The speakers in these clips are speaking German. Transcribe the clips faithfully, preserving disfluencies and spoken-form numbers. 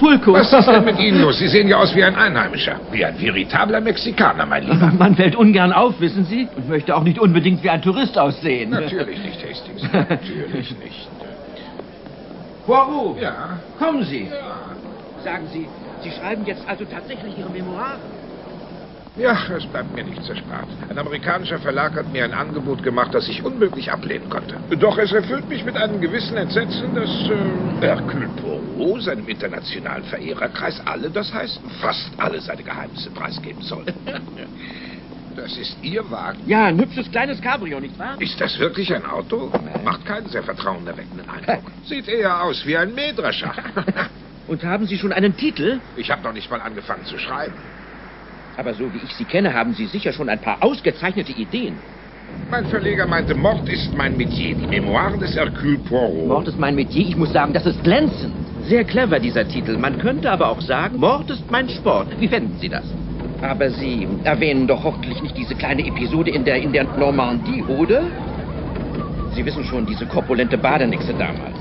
Pulco. Was ist denn mit Ihnen los? Sie sehen ja aus wie ein Einheimischer. Wie ein veritabler Mexikaner, mein Lieber. Man fällt ungern auf, wissen Sie? Und möchte auch nicht unbedingt wie ein Tourist aussehen. Natürlich nicht, Hastings. Natürlich nicht. Poirot, Ja? kommen Sie. Ja. Sagen Sie, Sie schreiben jetzt also tatsächlich Ihre Memoiren? Ja, es bleibt mir nichts erspart. Ein amerikanischer Verlag hat mir ein Angebot gemacht, das ich unmöglich ablehnen konnte. Doch es erfüllt mich mit einem gewissen Entsetzen, dass äh, Hercule Poirot seinem internationalen Verehrerkreis alle, das heißt fast alle seine Geheimnisse preisgeben soll. Das ist Ihr Wagen? Ja, ein hübsches kleines Cabrio, nicht wahr? Ist das wirklich ein Auto? Macht keinen sehr vertrauenerweckenden Eindruck. Sieht eher aus wie ein Mähdrescher. Und haben Sie schon einen Titel? Ich habe noch nicht mal angefangen zu schreiben. Aber so wie ich Sie kenne, haben Sie sicher schon ein paar ausgezeichnete Ideen. Mein Verleger meinte, Mord ist mein Metier. Die Memoiren des Hercule Poirot. Mord ist mein Metier. Ich muss sagen, das ist glänzend. Sehr clever, dieser Titel. Man könnte aber auch sagen, Mord ist mein Sport. Wie fänden Sie das? Aber Sie erwähnen doch hoffentlich nicht diese kleine Episode in der, in der Normandie, oder? Sie wissen schon, diese korpulente Badenixe damals.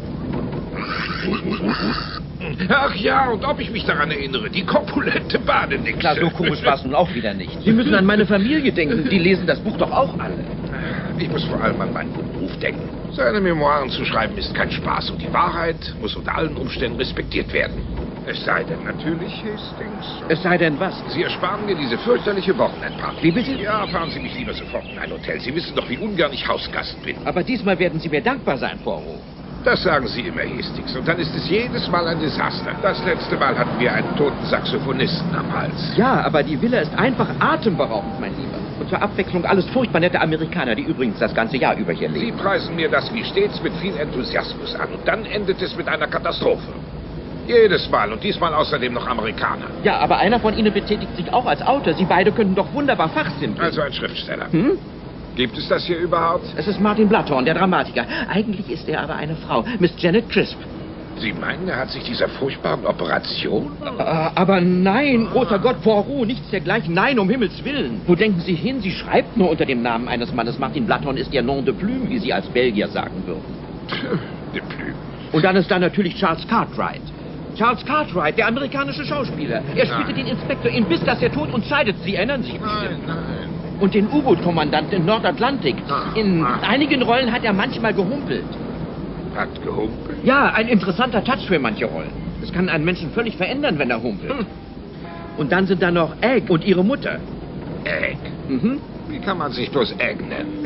Ach ja, und ob ich mich daran erinnere, die korpulente Badenixe. Klar, so komisch war es nun auch wieder nicht. Sie müssen an meine Familie denken, die lesen das Buch doch auch alle. Ich muss vor allem an meinen Beruf denken. Seine Memoiren zu schreiben ist kein Spaß und die Wahrheit muss unter allen Umständen respektiert werden. Es sei denn natürlich, Hastings. Es sei denn was? Sie ersparen mir diese fürchterliche Wochenendparty. Wie bitte? Ja, fahren Sie mich lieber sofort in ein Hotel. Sie wissen doch, wie ungern ich Hausgast bin. Aber diesmal werden Sie mir dankbar sein, Poirot. Das sagen Sie immer, Hastings. Und dann ist es jedes Mal ein Desaster. Das letzte Mal hatten wir einen toten Saxophonisten am Hals. Ja, aber die Villa ist einfach atemberaubend, mein Lieber. Und zur Abwechslung alles furchtbar nette Amerikaner, die übrigens das ganze Jahr über hier Sie leben. preisen mir das wie stets mit viel Enthusiasmus an. Und dann endet es mit einer Katastrophe. Jedes Mal und diesmal außerdem noch Amerikaner. Ja, aber einer von Ihnen betätigt sich auch als Autor. Sie beide könnten doch wunderbar Fachsimpeln. Also ein Schriftsteller. Hm? Gibt es das hier überhaupt? Es ist Martin Blatthorn, der Dramatiker. Eigentlich ist er aber eine Frau, Miss Janet Crisp. Sie meinen, er hat sich dieser furchtbaren Operation... Äh, aber nein, großer Gott, Poirot, nichts dergleichen. Nein, um Himmels Willen. Wo denken Sie hin? Sie schreibt nur unter dem Namen eines Mannes. Martin Blatthorn ist ihr Nom de Plume, wie Sie als Belgier sagen würden. De Plume. Und dann ist da natürlich Charles Cartwright. Charles Cartwright, der amerikanische Schauspieler. Er spielte Nein. den Inspektor in Bis dass er tot uns scheidet. Sie erinnern sich Nein, bestimmt. nein. Und den U-Boot-Kommandanten im Nordatlantik. Ah, In ah. einigen Rollen hat er manchmal gehumpelt. Hat gehumpelt? Ja, ein interessanter Touch für manche Rollen. Es kann einen Menschen völlig verändern, wenn er humpelt. Hm. Und dann sind da noch Egg und ihre Mutter. Egg. Mhm. Wie kann man sich bloß Egg nennen?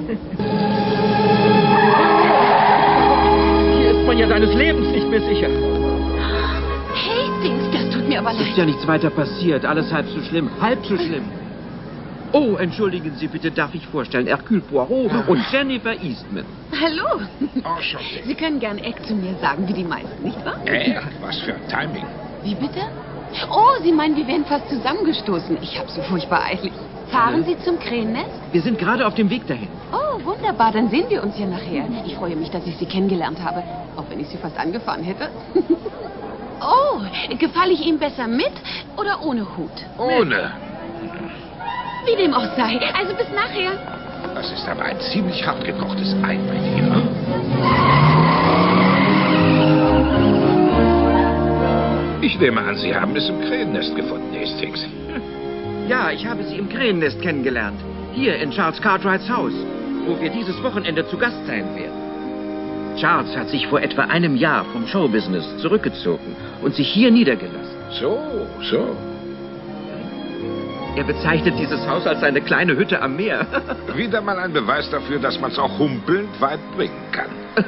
Hier ist man ja seines Lebens nicht mehr sicher. Hastings, das tut mir aber Es ist leid. ja nichts weiter passiert. Alles halb so schlimm. Halb so schlimm. Oh, entschuldigen Sie bitte, darf ich vorstellen, Hercule Poirot und Jennifer Eastman. Hallo. Enchanté. Sie können gern Egg zu mir sagen, wie die meisten, nicht wahr? Egg? Was für ein Timing. Wie bitte? Oh, Sie meinen, wir wären fast zusammengestoßen. Ich habe so furchtbar eilig. Fahren Sie zum Krähennest? Wir sind gerade auf dem Weg dahin. Oh, wunderbar. Dann sehen wir uns ja nachher. Ich freue mich, dass ich Sie kennengelernt habe. Auch wenn ich Sie fast angefahren hätte. Oh, gefalle ich ihm besser mit oder ohne Hut? Ohne. Wie dem auch sei. Also bis nachher. Das ist aber ein ziemlich hart gekochtes Ei, mein Lieber. Ich nehme an, Sie haben es im Krähennest gefunden, Hastings. Ja, ich habe sie im Krähennest kennengelernt. Hier in Charles Cartwrights Haus, wo wir dieses Wochenende zu Gast sein werden. Charles hat sich vor etwa einem Jahr vom Showbusiness zurückgezogen und sich hier niedergelassen. So, so. Er bezeichnet dieses Haus als seine kleine Hütte am Meer. Wieder mal ein Beweis dafür, dass man es auch humpelnd weit bringen kann.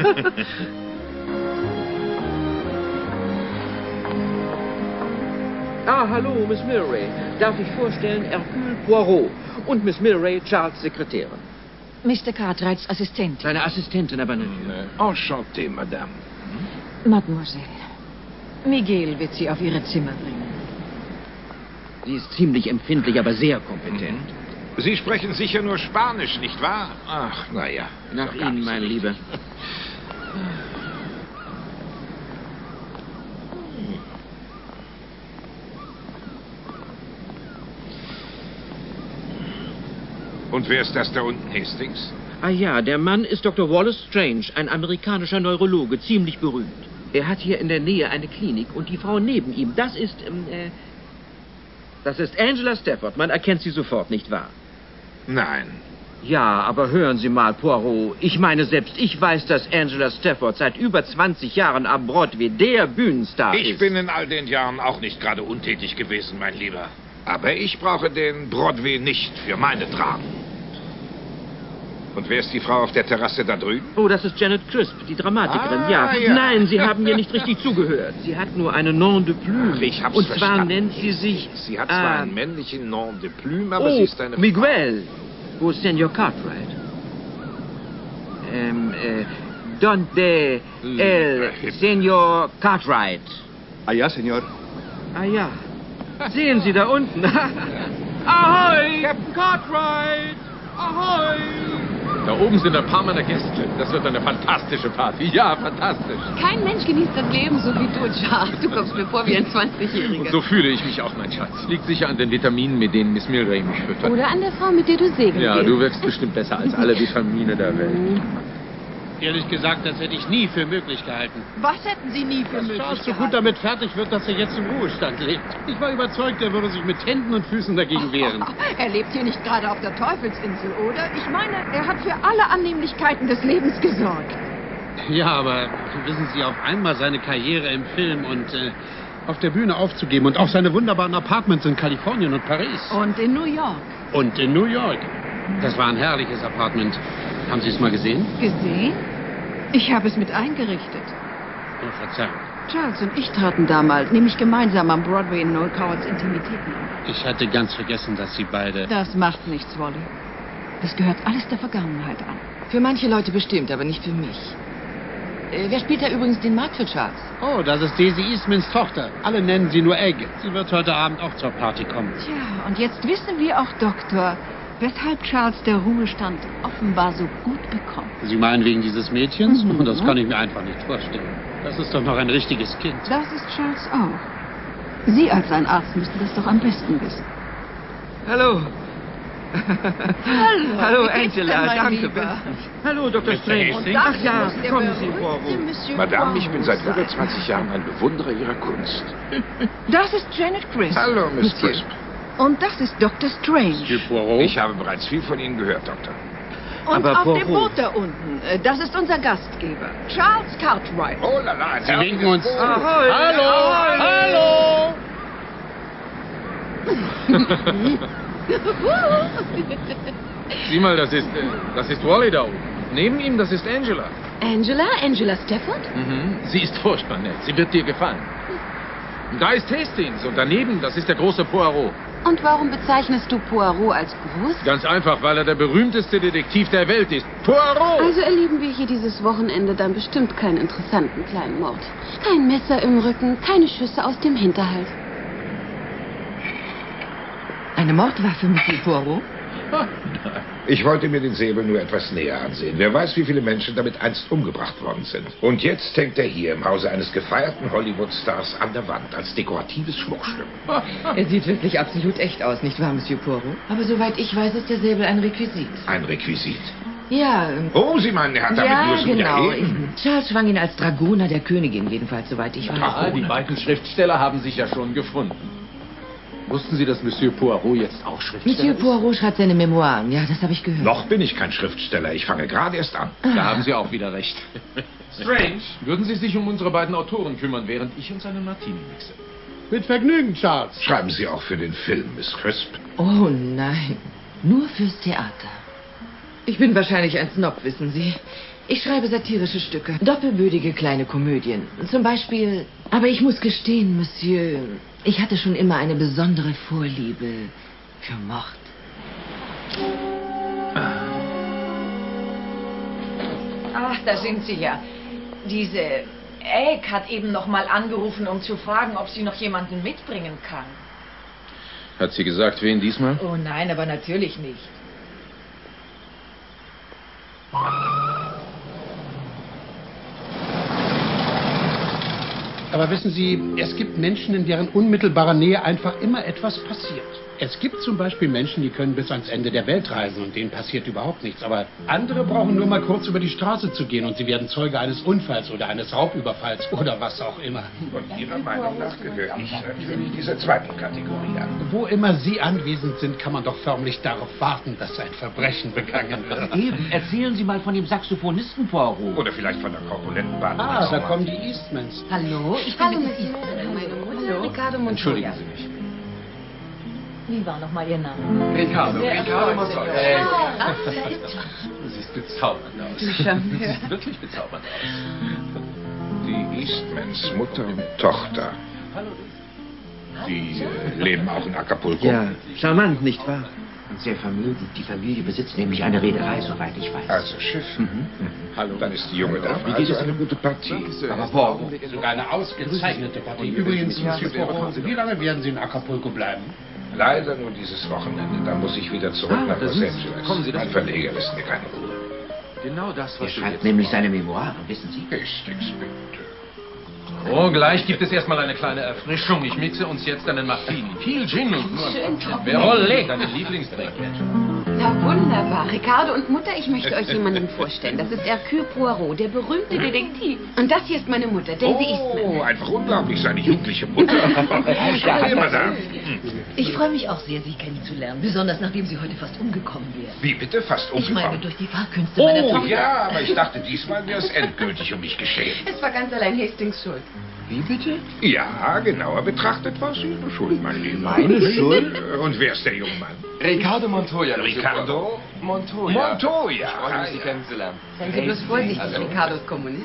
Ah, hallo, Miss Milray. Darf ich vorstellen, Hercule Poirot und Miss Milray, Charles' Sekretärin. Mister Cartwrights Assistentin. Seine Assistentin aber natürlich. Enchanté, Madame. Mademoiselle. Miguel wird Sie auf Ihre Zimmer bringen. Sie ist ziemlich empfindlich, aber sehr kompetent. Sie sprechen sicher nur Spanisch, nicht wahr? Ach, naja. Nach Ihnen, mein Lieber. Und wer ist das da unten, Hastings? Ah ja, der Mann ist Doktor Wallace Strange, ein amerikanischer Neurologe, ziemlich berühmt. Er hat hier in der Nähe eine Klinik und die Frau neben ihm, das ist, ähm, äh, das ist Angela Stafford. Man erkennt sie sofort, nicht wahr? Nein. Ja, aber hören Sie mal, Poirot. Ich meine, selbst ich weiß, dass Angela Stafford seit über zwanzig Jahren am Broadway der Bühnenstar ist. Ich bin in all den Jahren auch nicht gerade untätig gewesen, mein Lieber. Aber ich brauche den Broadway nicht für meine Dramen. Und wer ist die Frau auf der Terrasse da drüben? Oh, das ist Janet Crisp, die Dramatikerin, Ah, ja. ja. Nein, Sie haben mir nicht richtig zugehört. Sie hat nur einen Nom de plume. Ach, ich hab's Und zwar verstanden. nennt sie sich... Sie hat zwar äh, einen männlichen Nom de plume, aber oh, sie ist eine Miguel. Wo ist Senor Cartwright? Ähm, äh, Donde el Senor Cartwright? Ah ja, Senor. Ah ja. Sehen Sie da unten. Ahoi, Captain Cartwright! Ahoi! Da oben sind ein paar meiner Gäste. Das wird eine fantastische Party. Ja, fantastisch. Kein Mensch genießt das Leben so wie du, Charles. Du kommst mir vor wie ein zwanzigjähriger. Und so fühle ich mich auch, mein Schatz. Liegt sicher an den Vitaminen, mit denen Miss Milray mich füttert. Oder an der Frau, mit der du segeln Ja, gehst. du wirkst bestimmt besser als alle Vitamine der Welt. Ehrlich gesagt, das hätte ich nie für möglich gehalten. Was hätten Sie nie für Dass möglich Charles so gut gehalten? damit fertig wird, dass er jetzt im Ruhestand lebt. Ich war überzeugt, er würde sich mit Händen und Füßen dagegen wehren. Er lebt hier nicht gerade auf der Teufelsinsel, oder? Ich meine, er hat für alle Annehmlichkeiten des Lebens gesorgt. Ja, aber wissen Sie, auf einmal seine Karriere im Film und äh, auf der Bühne aufzugeben und auch seine wunderbaren Apartments in Kalifornien und Paris. Und in New York. Und in New York. Das war ein herrliches Apartment. Haben Sie es mal gesehen? Gesehen? Ich habe es mit eingerichtet. Oh, Verzeihung. Charles und ich traten damals, nämlich gemeinsam am Broadway in Noel Cowards Intimitäten auf. Ich hatte ganz vergessen, dass Sie beide... Das macht nichts, Wally. Das gehört alles der Vergangenheit an. Für manche Leute bestimmt, aber nicht für mich. Äh, wer spielt da übrigens den Mark für Charles? Oh, das ist Daisy Eastmans Tochter. Alle nennen sie nur Egg. Sie wird heute Abend auch zur Party kommen. Tja, und jetzt wissen wir auch, Doktor, weshalb Charles der Ruhestand offenbar so gut bekommt. Sie meinen wegen dieses Mädchens? Mhm. Das kann ich mir einfach nicht vorstellen. Das ist doch noch ein richtiges Kind. Das ist Charles auch. Sie als sein Arzt müssten das doch am besten wissen. Hallo. Hallo, Hallo, wie geht's denn, Angela. mein Danke. Lieber? bestens. Hallo, Doktor Strange. Hastings? Ach ja, muss der kommen Sie, berühmte Poirot. Monsieur Madame, ich bin seit Poirot über sein. zwanzig Jahren ein Bewunderer Ihrer Kunst. Das ist Janet Crisp. Hallo, Miss Monsieur. Crisp. Und das ist Doktor Strange. Monsieur Poirot? Ich habe bereits viel von Ihnen gehört, Doktor. Und Aber auf Poirot. dem Boot da unten, äh, das ist unser Gastgeber, Charles Cartwright. Oh la la, ein Sie winken uns. Ahoi. Hallo! Ahoi. Hallo! Sieh mal, das ist, äh, das ist Wally da oben. Neben ihm, das ist Angela. Angela? Angela Stafford? Mhm. Sie ist furchtbar nett. Sie wird dir gefallen. Und da ist Hastings und daneben, das ist der große Poirot. Und warum bezeichnest du Poirot als groß? Ganz einfach, weil er der berühmteste Detektiv der Welt ist. Poirot! Also erleben wir hier dieses Wochenende dann bestimmt keinen interessanten kleinen Mord. Kein Messer im Rücken, keine Schüsse aus dem Hinterhalt. Eine Mordwaffe, Monsieur Poirot? Ich wollte mir den Säbel nur etwas näher ansehen. Wer weiß, wie viele Menschen damit einst umgebracht worden sind. Und jetzt hängt er hier im Hause eines gefeierten Hollywood-Stars an der Wand als dekoratives Schmuckstück. Er sieht wirklich absolut echt aus, nicht wahr, Monsieur Poirot? Aber soweit ich weiß, ist der Säbel ein Requisit. Ein Requisit. Ja, ähm, Oh, Sie meinen, er hat damit ja, nur so genau. wiederheben? Charles schwang ihn als Dragoner der Königin, jedenfalls, soweit ich weiß. Ah, die beiden Schriftsteller haben sich ja schon gefunden. Wussten Sie, dass Monsieur Poirot jetzt auch Schriftsteller Monsieur ist? Poirot schreibt seine Memoiren, ja, das habe ich gehört. Noch bin ich kein Schriftsteller. Ich fange gerade erst an. Da haben Sie auch wieder recht. Strange, würden Sie sich um unsere beiden Autoren kümmern, während ich uns einen Martini mixe? Mit Vergnügen, Charles. Schreiben Sie auch für den Film, Miss Crisp. Oh nein, nur fürs Theater. Ich bin wahrscheinlich ein Snob, wissen Sie. Ich schreibe satirische Stücke, doppelbödige kleine Komödien. Zum Beispiel... Aber ich muss gestehen, Monsieur, ich hatte schon immer eine besondere Vorliebe für Mord. Ach, da sind Sie ja. Diese Egg hat eben noch mal angerufen, um zu fragen, ob sie noch jemanden mitbringen kann. Hat sie gesagt, wen diesmal? Oh nein, aber natürlich nicht. Aber wissen Sie, es gibt Menschen, in deren unmittelbarer Nähe einfach immer etwas passiert. Es gibt zum Beispiel Menschen, die können bis ans Ende der Welt reisen und denen passiert überhaupt nichts. Aber andere brauchen nur mal kurz über die Straße zu gehen und sie werden Zeuge eines Unfalls oder eines Raubüberfalls oder was auch immer. Und Ihrer Meinung nach gehöre ich natürlich dieser zweiten Kategorie an. Wo immer Sie anwesend sind, kann man doch förmlich darauf warten, dass ein Verbrechen begangen wird. Eben, erzählen Sie mal von dem Saxophonisten, Poirot. Oder vielleicht von der korpulenten Bahn. Ah, da kommen die Eastmans. Hallo, ich bin Hallo, Misses Misses Eastman. Meine Mutter, Ricardo Montoya. Entschuldigen Sie mich. Wie war nochmal Ihr Name? Ricardo, Ricardo Montoya. Hey. Du siehst bezaubernd aus. Du siehst wirklich bezaubernd aus. Die Eastmans, Mutter und Tochter. Die äh, leben auch in Acapulco. Ja, charmant, nicht wahr? Und sehr vermögend. Die Familie besitzt nämlich eine Reederei, soweit ich weiß. Also Schiff. Mhm. Hallo. Dann ist die junge Dame Wie geht also es eine Ihnen? gute Partie. Aber Poirot. Sogar eine ausgezeichnete Partie. Übrigens, Monsieur Poirot, wie lange werden Sie in Acapulco bleiben? Leider nur dieses Wochenende. Dann muss ich wieder zurück Ah, nach das Los ist- Angeles. kommen Sie doch. Mein Verleger lässt mir keine Ruhe. Genau das, Er was du schreibt jetzt nämlich brauchst. seine Memoiren, wissen Sie? Ist Inspekteur. Oh, gleich gibt es erstmal eine kleine Erfrischung. Ich mixe uns jetzt einen Martini. Viel Gin und nur Verolé, deine Lieblingsdrink. Na wunderbar. Ricardo und Mutter, ich möchte euch jemanden vorstellen. Das ist Hercule Poirot, der berühmte Detektiv. Und das hier ist meine Mutter, Daisy Eastman. Oh, einfach unglaublich, seine jugendliche Mutter. Schau mal da. Ich freue mich auch sehr, Sie kennenzulernen. Besonders nachdem Sie heute fast umgekommen wären. Wie bitte? Fast Ich meine, umgekommen. durch die Fahrkünste meiner Oh, Tochter. ja, aber ich dachte, diesmal wäre es endgültig um mich geschehen. Es war ganz allein Hastings Schuld. Wie bitte? Ja, genauer betrachtet war es Ihre Schuld, mein Lieber. Meine Schuld? Und wer ist der junge Mann? Ricardo Montoya. Ricardo? Montoya. Montoya. Ich freue mich, Sie kennenzulernen. Seien Sie bloß vorsichtig, Ricardo ist Kommunist.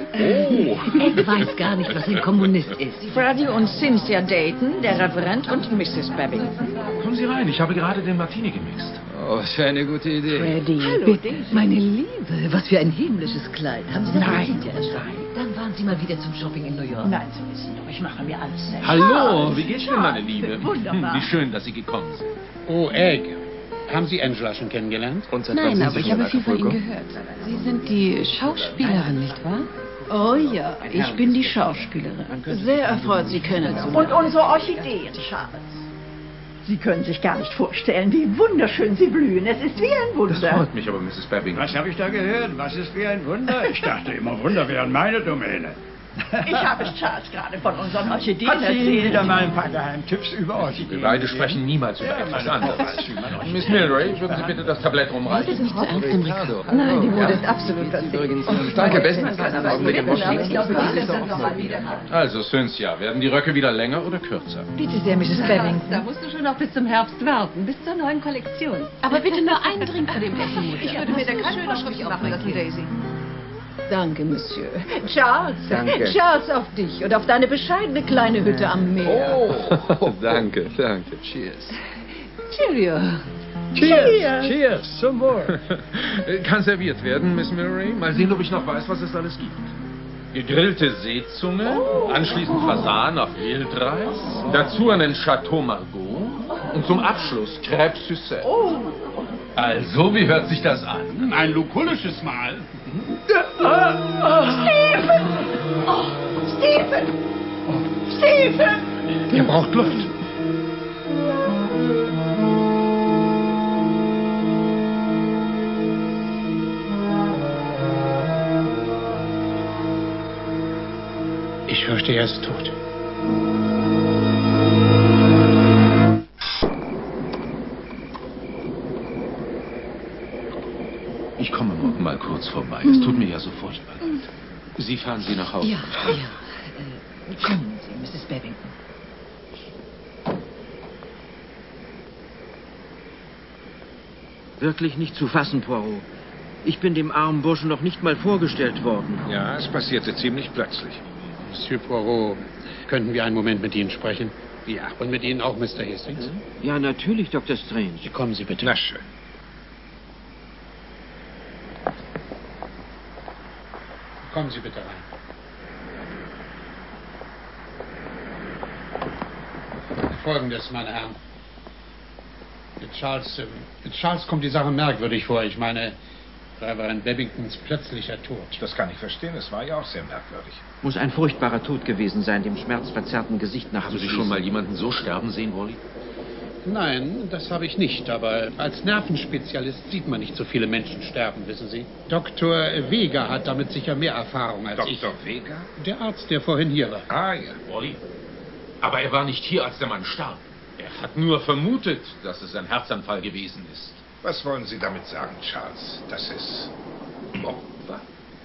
Oh. Ed weiß gar nicht, was ein Kommunist ist. Freddie und Cynthia Dayton, der Reverend und Misses Babington. Kommen Sie rein, ich habe gerade den Martini gemixt. Oh, was für eine gute Idee. Freddie, bitte. Meine Liebe, was für ein himmlisches Kleid. Haben Sie das Nein, Cynthia erstellt? Dann waren Sie mal wieder zum Shopping in New York. Nein, Sie wissen doch, ich mache mir alles selbst. Hallo, wie geht's denn, meine Liebe? Wunderbar. Hm, wie schön, dass Sie gekommen sind. Oh, Egg. Haben Sie Angela schon kennengelernt? Und seit wann Nein, sind aber Sie ich schon habe in viel von Ihnen Acapulco? gehört. Sie sind die Schauspielerin, nicht wahr? Oh ja, ich bin die Schauspielerin. Sehr erfreut, Sie kennenzulernen. Und unsere Orchideen, Charles. Sie können sich gar nicht vorstellen, wie wunderschön sie blühen. Es ist wie ein Wunder. Das freut mich aber, Misses Babington. Was habe ich da gehört? Was ist wie ein Wunder? Ich dachte immer, Wunder wären meine Domäne. Ich habe Charles gerade von unseren Orchideen Hat sie Ihnen wieder erzählt. mal ein paar Geheimtipps über Orchideen? Wir beide sprechen niemals über etwas anderes. anderes. Miss Milray, würden Sie bitte das Tablett Das rumreichen? ist nicht zu ernst, dem Ricardo. Nein, die Mode ist absolut Übrigens, danke, bestens. Einen Augenblick im Moschee. Ich glaube, das ist das nochmal wieder. Also, Cynthia, werden die Röcke wieder länger oder kürzer? Bitte sehr, Misses Babington. Da musst du schon noch bis zum Herbst warten, bis zur neuen Kollektion. Aber bitte nur einen Drink vor dem Essen, Mutter. Ich würde mir da keine Vorschrift machen lassen, Daisy. Danke, Monsieur. Charles, Danke. Charles auf dich und auf deine bescheidene kleine Hütte am Meer. Oh, danke, danke. Cheers. Cheerio. Cheers! Cheers! Zum Wohl! Kann serviert werden, Miss Milray. Mal sehen, ob ich noch weiß, was es alles gibt. Gegrillte Seezunge, anschließend Fasan auf Wildreis, dazu einen Chateau Margaux und zum Abschluss Crêpes Suzette. Also, wie hört sich das an? Ein lukullisches Mahl. Stephen! Oh, Stephen! Stephen! Er braucht Luft. Ich fürchte, er ist tot. Ich komme morgen mal kurz vorbei. Es tut mir ja so furchtbar leid. Sie fahren Sie nach Hause. Ja, ja. Äh, kommen Sie, Misses Babington. Wirklich nicht zu fassen, Poirot. Ich bin dem armen Burschen noch nicht mal vorgestellt worden. Ja, es passierte ziemlich plötzlich. Monsieur Poirot, könnten wir einen Moment mit Ihnen sprechen? Ja. Und mit Ihnen auch, Mister Hastings? Ja, natürlich, Doktor Strange. Kommen Sie bitte. Na schön. Kommen Sie bitte rein. Folgendes, meine Herren. Mit Charles, äh, mit Charles kommt die Sache merkwürdig vor. Ich meine, Reverend Babingtons plötzlicher Tod. Das kann ich verstehen. Es war ja auch sehr merkwürdig. Muss ein furchtbarer Tod gewesen sein, dem schmerzverzerrten Gesicht nach. Haben Sie schon mal jemanden so sterben sehen, Wally? Nein, das habe ich nicht, aber als Nervenspezialist sieht man nicht so viele Menschen sterben, wissen Sie. Doktor Vega hat damit sicher mehr Erfahrung als ich. Doktor Vega? Der Arzt, der vorhin hier war. Ah, ja. Wally? Aber er war nicht hier, als der Mann starb. Er hat nur vermutet, dass es ein Herzanfall gewesen ist. Was wollen Sie damit sagen, Charles? Dass es Mord war?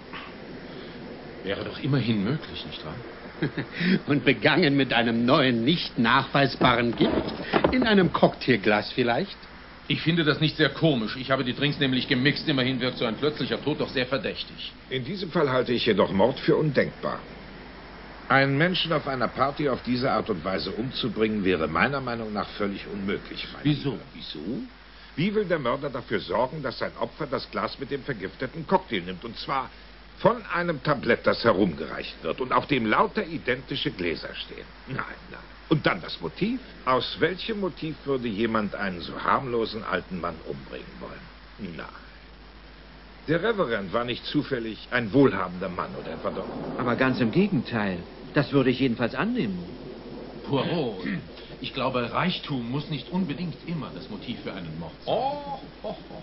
Wäre doch immerhin möglich, nicht wahr? Und begangen mit einem neuen, nicht nachweisbaren Gift? In einem Cocktailglas vielleicht? Ich finde das nicht sehr komisch. Ich habe die Drinks nämlich gemixt. Immerhin wirkt so ein plötzlicher Tod doch sehr verdächtig. In diesem Fall halte ich jedoch Mord für undenkbar. Einen Menschen auf einer Party auf diese Art und Weise umzubringen, wäre meiner Meinung nach völlig unmöglich. Wieso? Lieber. Wieso? Wie will der Mörder dafür sorgen, dass sein Opfer das Glas mit dem vergifteten Cocktail nimmt? Und zwar von einem Tablett, das herumgereicht wird und auf dem lauter identische Gläser stehen. Nein, nein. Und dann das Motiv? Aus welchem Motiv würde jemand einen so harmlosen alten Mann umbringen wollen? Nein. Der Reverend war nicht zufällig ein wohlhabender Mann, oder etwa doch? Aber ganz im Gegenteil. Das würde ich jedenfalls annehmen. Poirot, ich glaube, Reichtum muss nicht unbedingt immer das Motiv für einen Mord sein. Oh, oh, oh.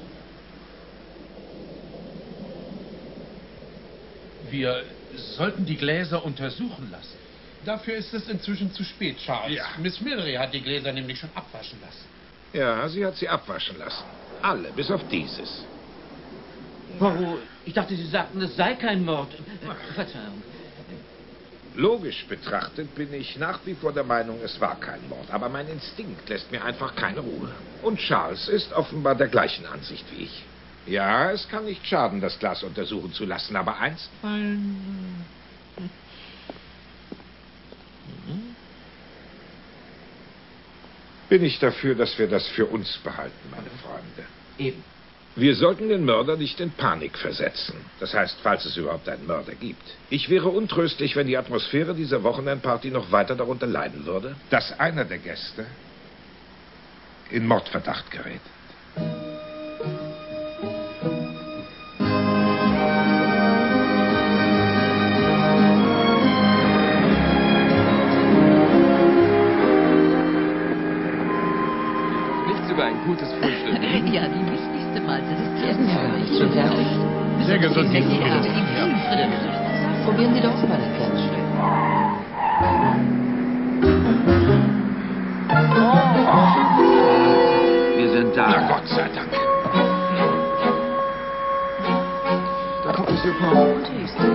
Wir sollten die Gläser untersuchen lassen. Dafür ist es inzwischen zu spät, Charles. Ja. Miss Mildred hat die Gläser nämlich schon abwaschen lassen. Ja, sie hat sie abwaschen lassen. Alle, bis auf dieses. Poirot, ich dachte, Sie sagten, es sei kein Mord. Verzeihung. Logisch betrachtet bin ich nach wie vor der Meinung, es war kein Mord. Aber mein Instinkt lässt mir einfach keine Ruhe. Und Charles ist offenbar der gleichen Ansicht wie ich. Ja, es kann nicht schaden, das Glas untersuchen zu lassen, aber einstweilen... Bin ich dafür, dass wir das für uns behalten, meine Freunde. Eben. Wir sollten den Mörder nicht in Panik versetzen. Das heißt, falls es überhaupt einen Mörder gibt. Ich wäre untröstlich, wenn die Atmosphäre dieser Wochenendparty noch weiter darunter leiden würde, dass einer der Gäste in Mordverdacht gerät. Nichts über ein gutes Frühstück. Ja, die wichtigste Mahlzeit ist die Essen. Schon fertig? Sehr gesund. Probieren Sie doch mal ein kleines Stück. Wir sind da. Na Gott sei Dank. Da kommt Monsieur Poirot.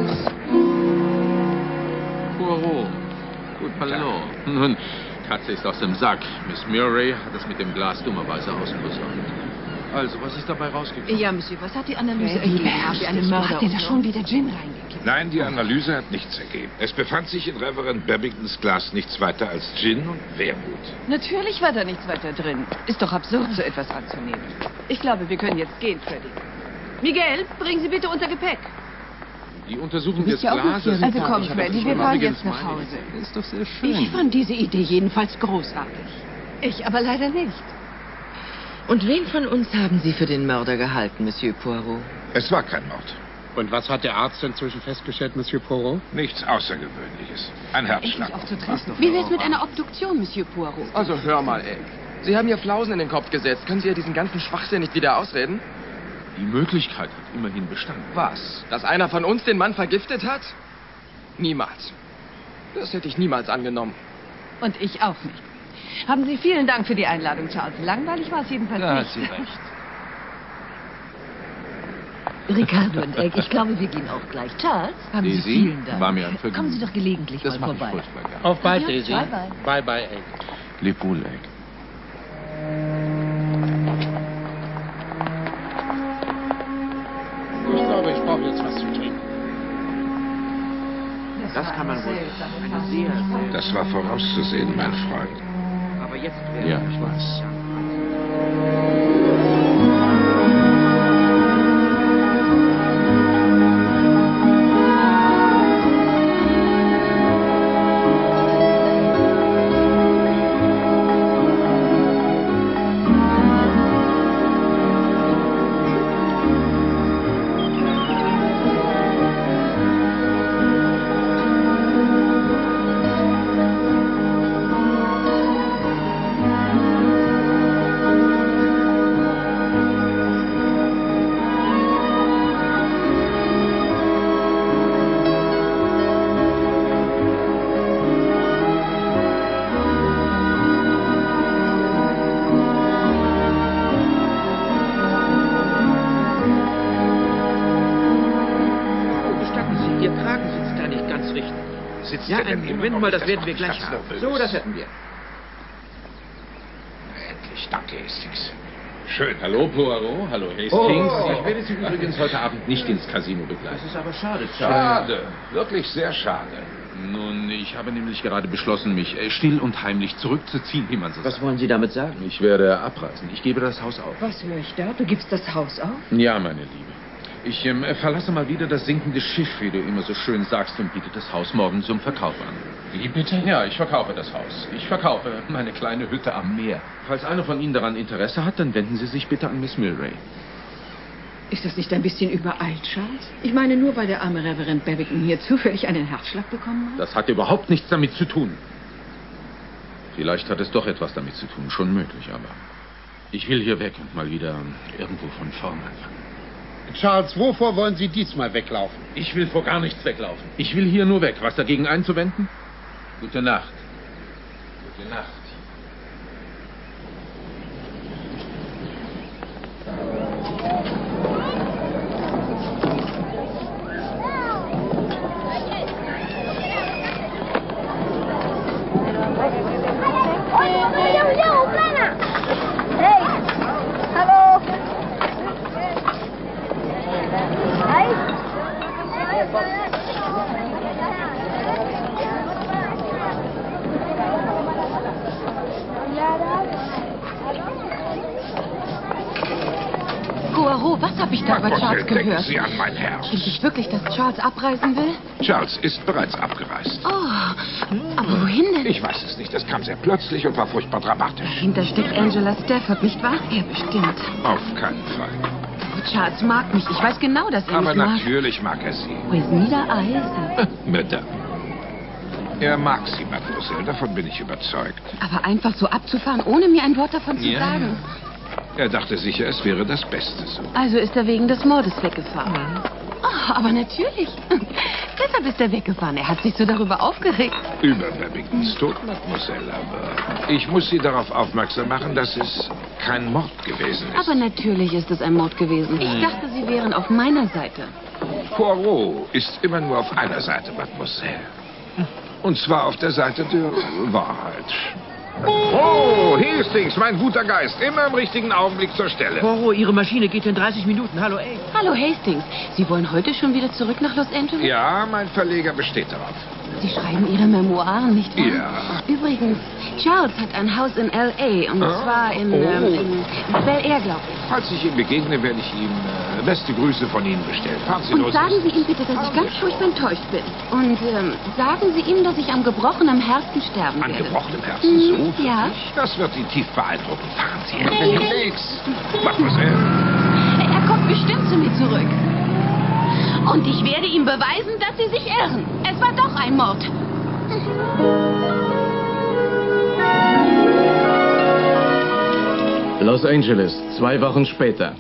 Poirot. Gut, hallo. Nun, Katze ist aus dem Sack. Miss Murray hat es mit dem Glas dummerweise außen besorgt. Also, was ist dabei rausgekommen? Ja, Monsieur, was hat die Analyse Äh, wie ergeben? beherrscht Wie eine dich? Mörder Hat der da schon wieder Gin reingekippt? Nein, die Analyse hat nichts ergeben. Es befand sich in Reverend Babingtons Glas nichts weiter als Gin und Wermut. Natürlich war da nichts weiter drin. Ist doch absurd, so etwas anzunehmen. Ich glaube, wir können jetzt gehen, Freddy. Miguel, bringen Sie bitte unser Gepäck. Die Untersuchung Du des bist ja auch noch hier. Glases... Also komm, Ich habe Freddy, das wir schon fahren übrigens jetzt nach meine Hause. ich. Ist doch sehr schön. Ich fand diese Idee jedenfalls großartig. Ich aber leider nicht. Und wen von uns haben Sie für den Mörder gehalten, Monsieur Poirot? Es war kein Mord. Und was hat der Arzt inzwischen festgestellt, Monsieur Poirot? Nichts Außergewöhnliches. Ein Herzschlag. Wie wär's mit einer Obduktion, Monsieur Poirot? Also, hör mal, Egg. Sie haben ihr Flausen in den Kopf gesetzt. Können Sie ja diesen ganzen Schwachsinn nicht wieder ausreden? Die Möglichkeit hat immerhin bestanden. Was? Dass einer von uns den Mann vergiftet hat? Niemals. Das hätte ich niemals angenommen. Und ich auch nicht. Haben Sie vielen Dank für die Einladung, Charles. Langweilig war es jedenfalls Da hat nicht. sie recht. Ricardo und Egg, ich glaube, wir gehen auch gleich. Charles, haben Sie Daisy, vielen Dank. war mir ein Vergnügen. Kommen Sie doch gelegentlich Das mal mache ich vorbei. furchtbar gerne. Auf bald, Ja, Daisy. bye, bye. Bye, bye, Egg. Leb wohl, Egg. Ich glaube, ich brauche jetzt was zu trinken. Das kann man wohl. Eine sehr, sehr. Das war vorauszusehen, mein Freund. Aber jetzt wäre Ja, ich weiß. sitzt Ja, er denn ein immer Moment noch mal, nicht? das werden wir macht gleich mich haben. ganz So, nervös. das hätten wir. Endlich, danke, Hastings. Schön. Hallo, Poirot. Hallo, Hastings. Oh. Ich werde Sie übrigens heute Abend nicht ins Casino begleiten. Das ist aber schade, Charles. Schade, wirklich sehr schade. Nun, ich habe nämlich gerade beschlossen, mich äh, still und heimlich zurückzuziehen, wie man so Was sagt. wollen Sie damit sagen? Ich werde abreisen. Ich gebe das Haus auf. Was höre ich da? Du gibst das Haus auf? Ja, meine Liebe. Ich ähm, verlasse mal wieder das sinkende Schiff, wie du immer so schön sagst, und biete das Haus morgen zum Verkauf an. Wie bitte? Ja, ich verkaufe das Haus. Ich verkaufe meine kleine Hütte am Meer. Falls einer von Ihnen daran Interesse hat, dann wenden Sie sich bitte an Miss Milray. Ist das nicht ein bisschen übereilt, Charles? Ich meine, nur weil der arme Reverend Babington hier zufällig einen Herzschlag bekommen hat? Das hat überhaupt nichts damit zu tun. Vielleicht hat es doch etwas damit zu tun, schon möglich, aber ich will hier weg und mal wieder irgendwo von vorn anfangen. Charles, wovor wollen Sie diesmal weglaufen? Ich will vor gar nichts weglaufen. Ich will hier nur weg. Was dagegen einzuwenden? Gute Nacht. Gute Nacht. Poirot, was habe ich da über Charles Denken gehört? Sie an mein Herz. Denke ich wirklich, dass Charles abreisen will? Charles ist bereits abgereist. Oh, aber wohin denn? Ich weiß es nicht. Das kam sehr plötzlich und war furchtbar dramatisch. Dahinter steckt Angela Stafford, nicht wahr? Ja, bestimmt. Auf keinen Fall. Oh, Charles mag mich. Ich weiß genau, dass er Aber mich mag. natürlich mag er Sie. With neither eyes. Madame. Er mag Sie, Mademoiselle. Davon bin ich überzeugt. Aber einfach so abzufahren, ohne mir ein Wort davon zu Ja. sagen. Er dachte sicher, es wäre das Beste so. Also ist er wegen des Mordes weggefahren. Oh, aber natürlich. Deshalb ist er weggefahren. Er hat sich so darüber aufgeregt. Über Babingtons Tod, Mademoiselle, aber ich muss Sie darauf aufmerksam machen, dass es kein Mord gewesen ist. Aber natürlich ist es ein Mord gewesen. Ich dachte, Sie wären auf meiner Seite. Poirot ist immer nur auf einer Seite, Mademoiselle. Und zwar auf der Seite der Wahrheit. Oh, Hastings, mein guter Geist. Immer im richtigen Augenblick zur Stelle. Poirot, Ihre Maschine geht in dreißig Minuten. Hallo, ey. Hallo Hastings. Sie wollen heute schon wieder zurück nach Los Angeles? Ja, mein Verleger besteht darauf. Sie schreiben Ihre Memoiren, nicht wahr? Ja. Übrigens, Charles hat ein Haus in L A und Ah. zwar in, Oh. ähm, in Bel Air, glaube ich. Falls ich ihm begegne, werde ich ihm äh, beste Grüße von Ihnen bestellen. Fahren Sie Und los. sagen Sie ihm bitte, dass ich ganz furchtbar enttäuscht bin. Und ähm, sagen Sie ihm, dass ich am gebrochenen Herzen sterben An werde. gebrochenem Herzen, so Hm, ja. wirklich? Das wird ihn tief beeindrucken. Fahren Sie unterwegs. Mademoiselle. Er kommt bestimmt zu mir zurück. Und ich werde ihm beweisen, dass Sie sich irren. Es war doch ein Mord. Los Angeles, zwei Wochen später.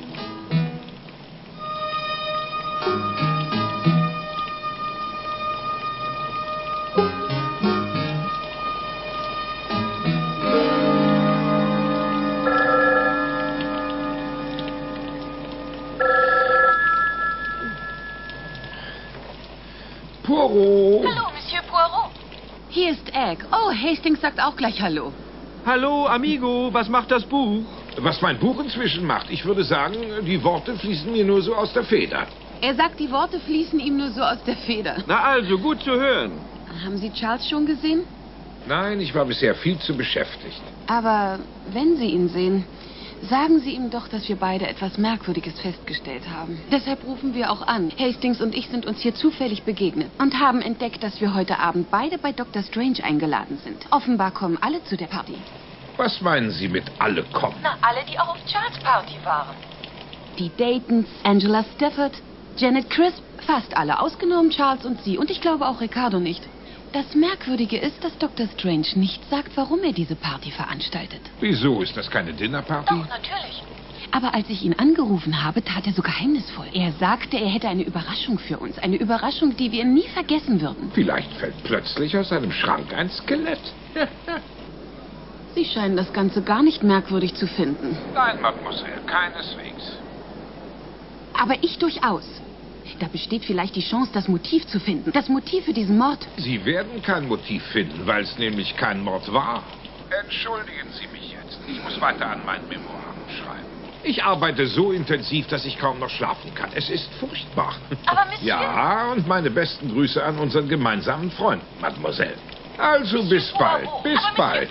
Poirot. Hallo, Monsieur Poirot. Hier ist Egg. Oh, Hastings sagt auch gleich Hallo. Hallo, Amigo. Was macht das Buch? Was mein Buch inzwischen macht, ich würde sagen, die Worte fließen mir nur so aus der Feder. Er sagt, die Worte fließen ihm nur so aus der Feder. Na also, gut zu hören. Haben Sie Charles schon gesehen? Nein, ich war bisher viel zu beschäftigt. Aber wenn Sie ihn sehen, sagen Sie ihm doch, dass wir beide etwas Merkwürdiges festgestellt haben. Deshalb rufen wir auch an. Hastings und ich sind uns hier zufällig begegnet und haben entdeckt, dass wir heute Abend beide bei Doktor Strange eingeladen sind. Offenbar kommen alle zu der Party. Was meinen Sie mit alle kommen? Na, alle, die auch auf Charles Party waren. Die Daytons, Angela Stafford, Janet Crisp, fast alle, ausgenommen Charles und Sie. Und ich glaube auch Ricardo nicht. Das Merkwürdige ist, dass Doktor Strange nicht sagt, warum er diese Party veranstaltet. Wieso? Ist das keine Dinnerparty? Doch, natürlich. Aber als ich ihn angerufen habe, tat er so geheimnisvoll. Er sagte, er hätte eine Überraschung für uns. Eine Überraschung, die wir nie vergessen würden. Vielleicht fällt plötzlich aus seinem Schrank ein Skelett. Sie scheinen das Ganze gar nicht merkwürdig zu finden. Nein, Mademoiselle, keineswegs. Aber ich durchaus. Da besteht vielleicht die Chance, das Motiv zu finden. Das Motiv für diesen Mord. Sie werden kein Motiv finden, weil es nämlich kein Mord war. Entschuldigen Sie mich jetzt. Ich muss weiter an meinen Memoiren schreiben. Ich arbeite so intensiv, dass ich kaum noch schlafen kann. Es ist furchtbar. Aber Monsieur... Ja, und meine besten Grüße an unseren gemeinsamen Freund, Mademoiselle. Also bis bald. Bis bald.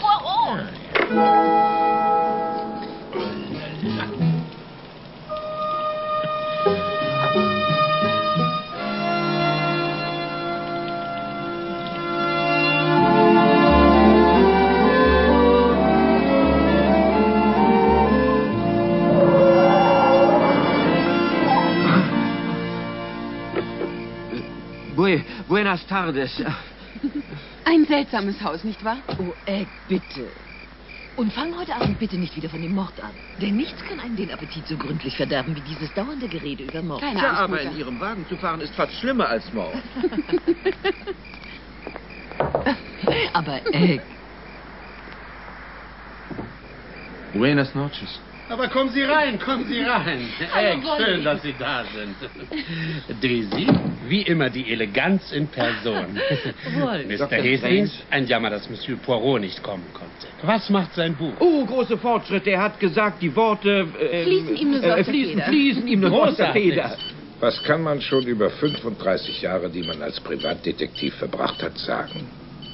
Buenas tardes. Ein seltsames Haus, nicht wahr? Oh, Egg, bitte. Und fang heute Abend bitte nicht wieder von dem Mord an. Denn nichts kann einem den Appetit so gründlich verderben wie dieses dauernde Gerede über Mord. Keine Tja, Angst, aber Mutter. in Ihrem Wagen zu fahren ist fast schlimmer als Mord. Aber Egg... Buenas noches. Aber kommen Sie rein, kommen Sie rein. Egg, schön, dass Sie da sind. Daisy, wie immer die Eleganz in Person. Mister Hastings, ein Jammer, dass Monsieur Poirot nicht kommen konnte. Was macht sein Buch? Oh, große Fortschritte. Er hat gesagt, die Worte... Äh, Fließen ihm nur so aus äh, der fließen, Feder. fließen ihm nur so aus der Großartig. Feder. Was kann man schon über fünfunddreißig Jahre, die man als Privatdetektiv verbracht hat, sagen?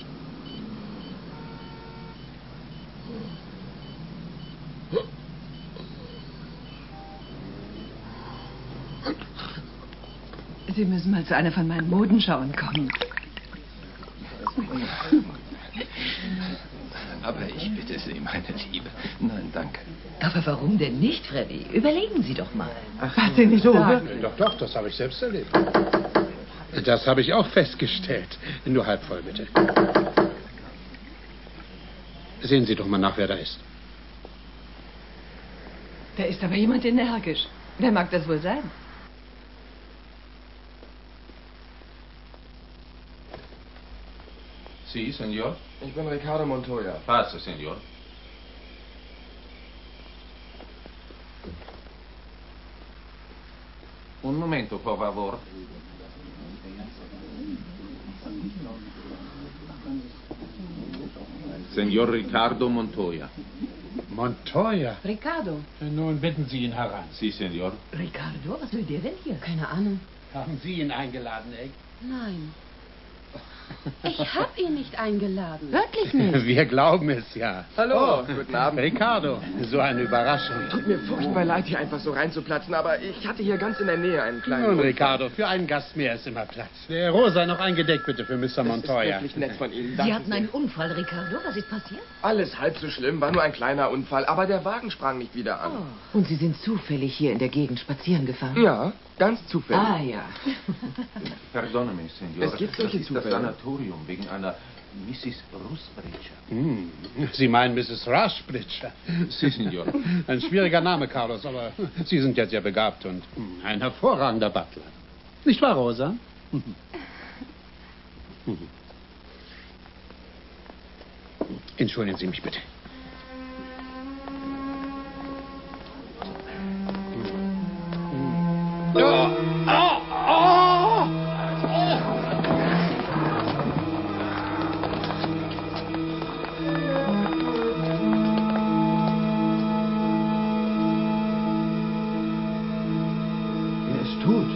Sie müssen mal zu einer von meinen Modenschauen kommen. Aber ich bitte Sie, meine Liebe. Nein, danke. Aber warum denn nicht, Freddy? Überlegen Sie doch mal. Was Sie nicht sagen. Doch, doch, das habe ich selbst erlebt. Das habe ich auch festgestellt. Nur halb voll, bitte. Sehen Sie doch mal nach, wer da ist. Da ist aber jemand energisch. Wer mag das wohl sein? Sí, señor. Ich bin Ricardo Montoya. Pase, señor. Un momento, por favor. Señor Ricardo Montoya. Montoya? Ricardo. Nun bitten Sie ihn heran. Sí, señor. Ricardo, was will der denn hier? Keine Ahnung. Haben Sie ihn eingeladen, Egg? Nein. Ich habe ihn nicht eingeladen. Wirklich nicht. Wir glauben es ja. Hallo, guten Abend. Ricardo, so eine Überraschung. Tut mir furchtbar leid, hier einfach so reinzuplatzen, aber ich hatte hier ganz in der Nähe einen kleinen... Nun, Unfall. Ricardo, für einen Gast mehr ist immer Platz. Der Rosa noch eingedeckt, bitte, für Mister Das ist Montoya. wirklich nett von Ihnen. Sie Danke hatten sehr. einen Unfall, Ricardo. Was ist passiert? Alles halb so schlimm, war nur ein kleiner Unfall, aber der Wagen sprang nicht wieder an. Und Sie sind zufällig hier in der Gegend spazieren gefahren? Ja, ganz zufällig. Ah, ja. Perdóneme, señor. Es gibt solche das ist das Zufälle. Sanatorium wegen einer Missus Rusbridger. Hm. Sie meinen Missus Rushbridger? Sí, señor. Ein schwieriger Name, Carlos, aber Sie sind ja sehr begabt und ein hervorragender Butler. Nicht wahr, Rosa? Entschuldigen Sie mich bitte. Er ist tot.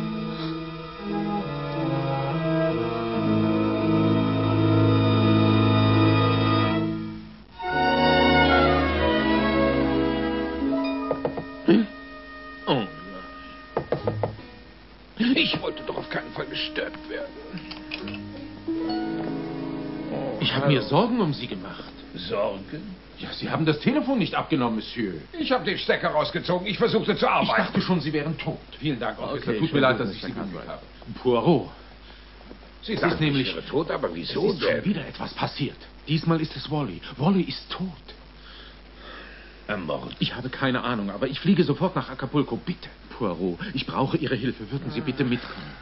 Oh nein. Ich wollte doch auf keinen Fall gestört werden. Ich habe mir Sorgen um Sie gemacht. Sorgen? Ja, Sie haben das Telefon nicht abgenommen, Monsieur. Ich habe den Stecker rausgezogen. Ich versuchte zu Ich arbeiten. dachte schon, Sie wären tot. Vielen Dank, Officer. Okay, Tut mir schön, leid, dass dass ich ich Sie erkannt bemüht habe. habe. Poirot. Sie Es sagen, ist nämlich... ich wäre tot, aber Es wieso ist schon denn? wieder etwas passiert. Diesmal ist es Wally. Wally ist tot. Ermordet. Ich habe keine Ahnung, aber ich fliege sofort nach Acapulco. Bitte, Poirot. Ich brauche Ihre Hilfe. Würden Sie bitte mitkommen?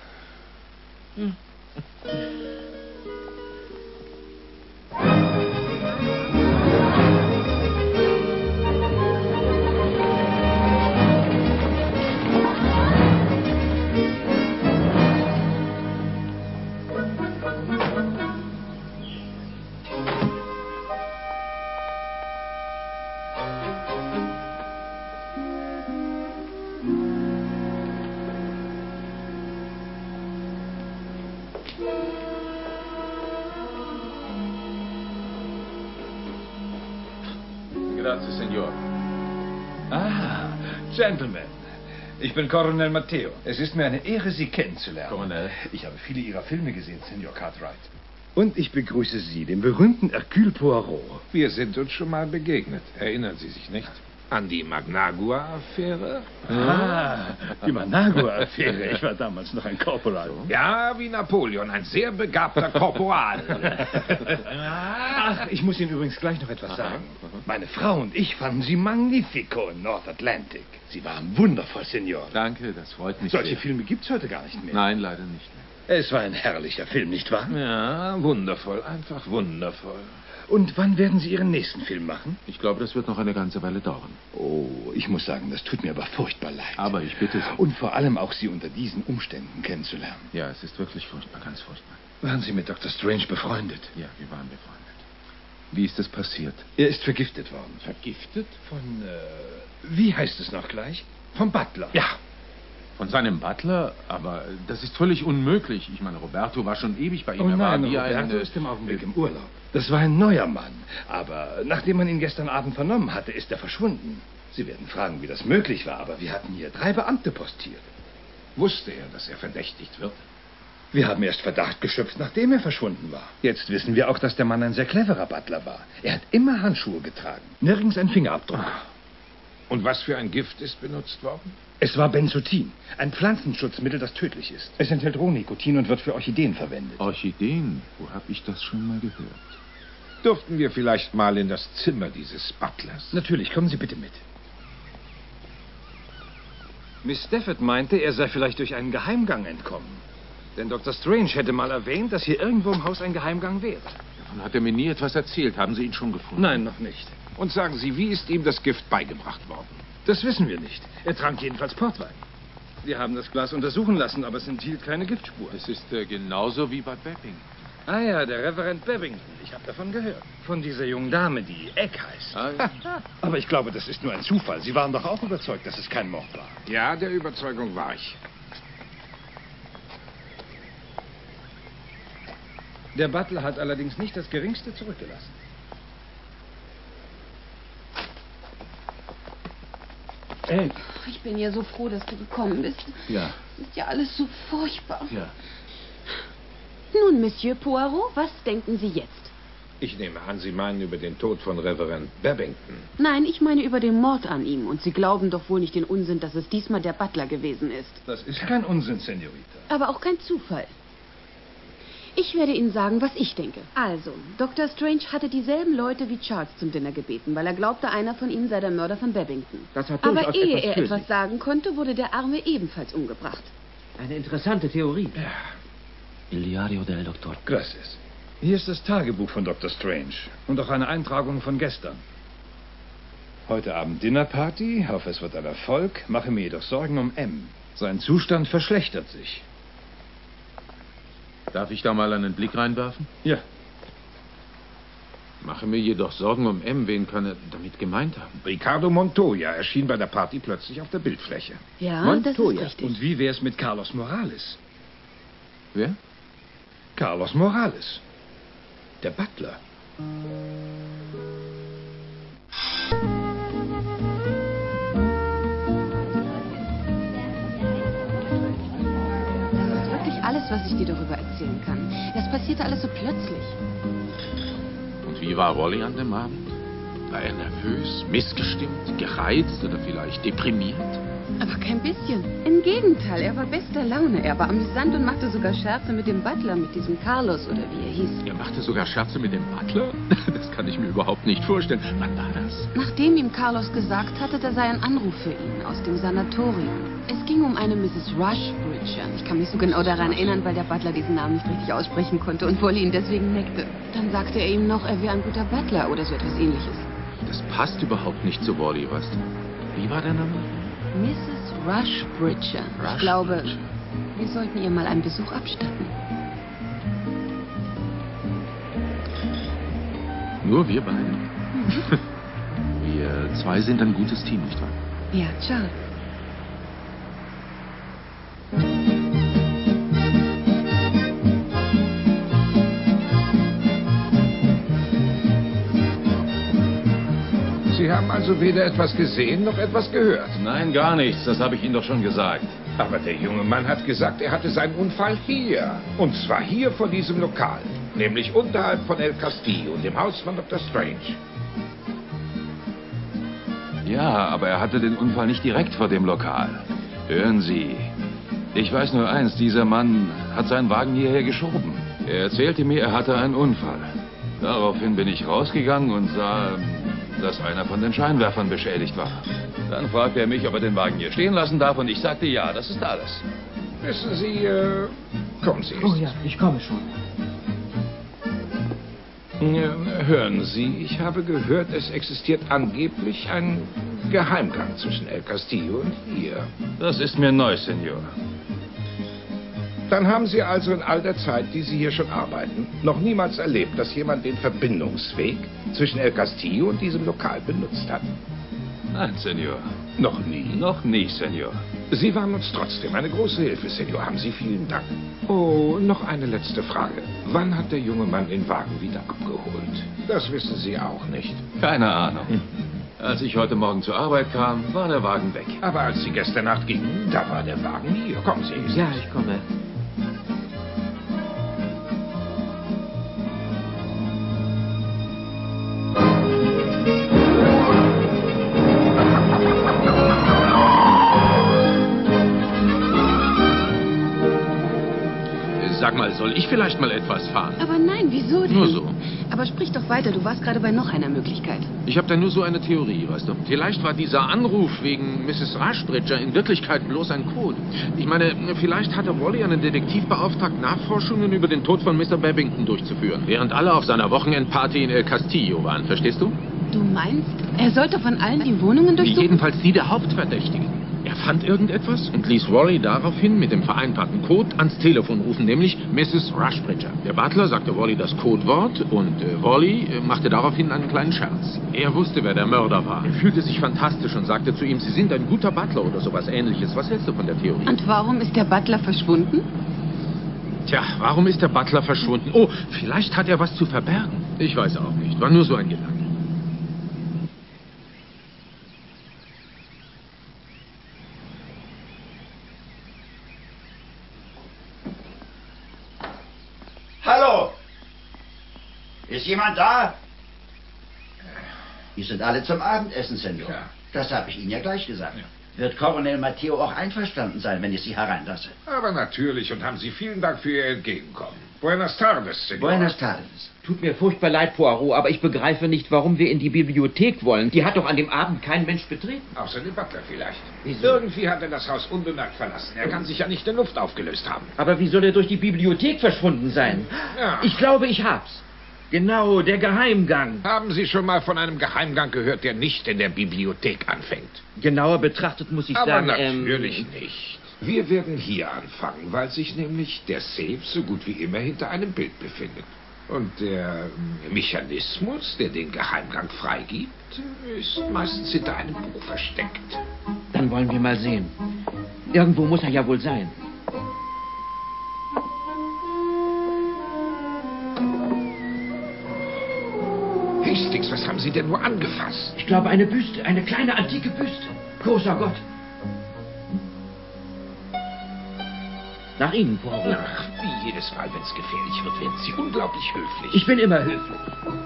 Grazie, Signor. Ah, Gentlemen. Ich bin Colonel Matteo. Es ist mir eine Ehre, Sie kennenzulernen. Colonel. Ich habe viele Ihrer Filme gesehen, Signor Cartwright. Und ich begrüße Sie, den berühmten Hercule Poirot. Wir sind uns schon mal begegnet. Erinnern Sie sich nicht? An die Managua-Affäre? Ah, die Managua-Affäre. Ich war damals noch ein Korporal. Ja, wie Napoleon, ein sehr begabter Korporal. Ach, ich muss Ihnen übrigens gleich noch etwas sagen. Meine Frau und ich fanden Sie magnifico in North Atlantic. Sie waren wundervoll, Signor. Danke, das freut mich Solche sehr. Filme gibt's heute gar nicht mehr. Nein, leider nicht mehr. Es war ein herrlicher Film, nicht wahr? Ja, wundervoll, einfach wundervoll. Und wann werden Sie Ihren nächsten Film machen? Ich glaube, das wird noch eine ganze Weile dauern. Oh, ich muss sagen, das tut mir aber furchtbar leid. Aber ich bitte Sie. Und vor allem auch Sie unter diesen Umständen kennenzulernen. Ja, es ist wirklich furchtbar, ganz furchtbar. Waren Sie mit Doktor Strange befreundet? Ja, wir waren befreundet. Wie ist es passiert? Er ist vergiftet worden. Vergiftet? Von, äh, wie heißt es noch gleich? Vom Butler. Ja. Von seinem Butler? Aber das ist völlig unmöglich. Ich meine, Roberto war schon ewig bei ihm. Oh er war nein, wie Roberto ein, ist im Augenblick im Urlaub. Das war ein neuer Mann. Aber nachdem man ihn gestern Abend vernommen hatte, ist er verschwunden. Sie werden fragen, wie das möglich war, aber wir hatten hier drei Beamte postiert. Wusste er, dass er verdächtigt wird? Wir haben erst Verdacht geschöpft, nachdem er verschwunden war. Jetzt wissen wir auch, dass der Mann ein sehr cleverer Butler war. Er hat immer Handschuhe getragen. Nirgends ein Fingerabdruck. Und was für ein Gift ist benutzt worden? Es war Benzotin, ein Pflanzenschutzmittel, das tödlich ist. Es enthält Rohnikotin und wird für Orchideen verwendet. Orchideen? Wo habe ich das schon mal gehört? Durften wir vielleicht mal in das Zimmer dieses Butlers? Natürlich, kommen Sie bitte mit. Miss Stafford meinte, er sei vielleicht durch einen Geheimgang entkommen. Denn Doktor Strange hätte mal erwähnt, dass hier irgendwo im Haus ein Geheimgang wäre. Davon hat er mir nie etwas erzählt. Haben Sie ihn schon gefunden? Nein, noch nicht. Und sagen Sie, wie ist ihm das Gift beigebracht worden? Das wissen wir nicht. Er trank jedenfalls Portwein. Wir haben das Glas untersuchen lassen, aber es enthielt keine Giftspur. Es ist äh, genauso wie bei Bepping. Ah ja, der Reverend Babington. Ich habe davon gehört. Von dieser jungen Dame, die Egg heißt. Ah, ja. Aber ich glaube, das ist nur ein Zufall. Sie waren doch auch überzeugt, dass es kein Mord war. Ja, der Überzeugung war ich. Der Butler hat allerdings nicht das Geringste zurückgelassen. Hey. Ich bin ja so froh, dass du gekommen bist. Ja. Es ist ja alles so furchtbar. Ja. Nun, Monsieur Poirot, was denken Sie jetzt? Ich nehme an, Sie meinen über den Tod von Reverend Babington. Nein, ich meine über den Mord an ihm. Und Sie glauben doch wohl nicht den Unsinn, dass es diesmal der Butler gewesen ist. Das ist kein Unsinn, Senorita. Aber auch kein Zufall. Ich werde Ihnen sagen, was ich denke. Also, Doktor Strange hatte dieselben Leute wie Charles zum Dinner gebeten, weil er glaubte, einer von ihnen sei der Mörder von Babington. Das hat Aber durchaus ehe etwas er für etwas sich. sagen konnte, wurde der Arme ebenfalls umgebracht. Eine interessante Theorie. Ja. Il diario del Doctor. Gracias. Hier ist das Tagebuch von Doktor Strange und auch eine Eintragung von gestern. Heute Abend Dinnerparty, hoffe es wird ein Erfolg, mache mir jedoch Sorgen um M. Sein Zustand verschlechtert sich. Darf ich da mal einen Blick reinwerfen? Ja. Mache mir jedoch Sorgen um M. Wen kann er damit gemeint haben? Ricardo Montoya erschien bei der Party plötzlich auf der Bildfläche. Ja, Montoya. das ist richtig. Und wie wär's mit Carlos Morales? Wer? Carlos Morales. Der Butler. Das ist wirklich alles, was ich dir darüber erzählen kann. Das passierte alles so plötzlich. Und wie war Wally an dem Abend? War er nervös, missgestimmt, gereizt oder vielleicht deprimiert? Aber kein bisschen. Im Gegenteil, er war bester Laune. Er war amüsant und machte sogar Scherze mit dem Butler, mit diesem Carlos oder wie er hieß. Er machte sogar Scherze mit dem Butler? Das kann ich mir überhaupt nicht vorstellen. Wann war das? Nachdem ihm Carlos gesagt hatte, da sei ein Anruf für ihn aus dem Sanatorium. Es ging um eine Misses Rushbridge. Ich kann mich so genau daran erinnern, weil der Butler diesen Namen nicht richtig aussprechen konnte und Wally ihn deswegen neckte. Dann sagte er ihm noch, er wäre ein guter Butler oder so etwas Ähnliches. Das passt überhaupt nicht zu Wally, weißt du? Wie war der Name? Misses Rushbridge. Rushbridge. Ich glaube, wir sollten ihr mal einen Besuch abstatten. Nur wir beide? Wir zwei sind ein gutes Team, nicht wahr? Ja, Charles. Sie haben also weder etwas gesehen noch etwas gehört. Nein, gar nichts. Das habe ich Ihnen doch schon gesagt. Aber der junge Mann hat gesagt, er hatte seinen Unfall hier. Und zwar hier vor diesem Lokal. Nämlich unterhalb von El Castillo, dem Haus von Doktor Strange. Ja, aber er hatte den Unfall nicht direkt vor dem Lokal. Hören Sie, ich weiß nur eins, dieser Mann hat seinen Wagen hierher geschoben. Er erzählte mir, er hatte einen Unfall. Daraufhin bin ich rausgegangen und sah, dass einer von den Scheinwerfern beschädigt war. Dann fragte er mich, ob er den Wagen hier stehen lassen darf, und ich sagte, ja, das ist alles. Wissen Sie, äh, kommen Sie. Oh ja, ich komme schon. Ja, hören Sie, ich habe gehört, es existiert angeblich ein Geheimgang zwischen El Castillo und hier. Das ist mir neu, Senor. Dann haben Sie also in all der Zeit, die Sie hier schon arbeiten, noch niemals erlebt, dass jemand den Verbindungsweg zwischen El Castillo und diesem Lokal benutzt hat? Nein, Senor. Noch nie? Noch nie, Senor. Sie waren uns trotzdem eine große Hilfe, Senor. Haben Sie vielen Dank. Oh, noch eine letzte Frage. Wann hat der junge Mann den Wagen wieder abgeholt? Das wissen Sie auch nicht. Keine Ahnung. Hm. Als ich heute Morgen zur Arbeit kam, war der Wagen weg. Aber als Sie gestern Nacht gingen, da war der Wagen hier. Kommen Sie. Ja, ich komme. Sag mal, soll ich vielleicht mal etwas fahren? Aber nein, wieso denn? Nur so. Aber sprich doch weiter, du warst gerade bei noch einer Möglichkeit. Ich habe da nur so eine Theorie, weißt du. Vielleicht war dieser Anruf wegen Misses Rushbridger in Wirklichkeit bloß ein Code. Ich meine, vielleicht hatte Wally einen Detektiv beauftragt, Nachforschungen über den Tod von Mister Babington durchzuführen, während alle auf seiner Wochenendparty in El Castillo waren, verstehst du? Du meinst, er sollte von allen die Wohnungen durchsuchen? Jedenfalls die der Hauptverdächtigen. Er fand irgendetwas und ließ Wally daraufhin mit dem vereinbarten Code ans Telefon rufen, nämlich Misses Rushbridger. Der Butler sagte Wally das Codewort und äh, Wally äh, machte daraufhin einen kleinen Scherz. Er wusste, wer der Mörder war. Er fühlte sich fantastisch und sagte zu ihm, Sie sind ein guter Butler oder sowas Ähnliches. Was hältst du von der Theorie? Und warum ist der Butler verschwunden? Tja, warum ist der Butler verschwunden? Oh, vielleicht hat er was zu verbergen. Ich weiß auch nicht. War nur so ein Gedanke. Hallo! Ist jemand da? Wir sind alle zum Abendessen, Senor. Ja. Das habe ich Ihnen ja gleich gesagt. Ja. Wird Colonel Matteo auch einverstanden sein, wenn ich Sie hereinlasse? Aber natürlich, und haben Sie vielen Dank für Ihr Entgegenkommen. Buenas tardes, Senor. Buenas tardes. Tut mir furchtbar leid, Poirot, aber ich begreife nicht, warum wir in die Bibliothek wollen. Die hat doch an dem Abend kein Mensch betreten. Außer dem Butler vielleicht. Wieso? Irgendwie hat er das Haus unbemerkt verlassen. Er kann sich ja nicht in Luft aufgelöst haben. Aber wie soll er durch die Bibliothek verschwunden sein? Ja. Ich glaube, ich hab's. Genau, der Geheimgang. Haben Sie schon mal von einem Geheimgang gehört, der nicht in der Bibliothek anfängt? Genauer betrachtet muss ich Aber sagen... natürlich ähm, nicht. Wir werden hier anfangen, weil sich nämlich der Safe so gut wie immer hinter einem Bild befindet. Und der Mechanismus, der den Geheimgang freigibt, ist meistens hinter einem Buch versteckt. Dann wollen wir mal sehen. Irgendwo muss er ja wohl sein. Hastings, was haben Sie denn nur angefasst? Ich glaube, eine Büste, eine kleine antike Büste. Großer Gott. Nach Ihnen, Poirot. Ach, wie jedes Mal, wenn es gefährlich wird, werden Sie unglaublich höflich. Ich bin immer höflich.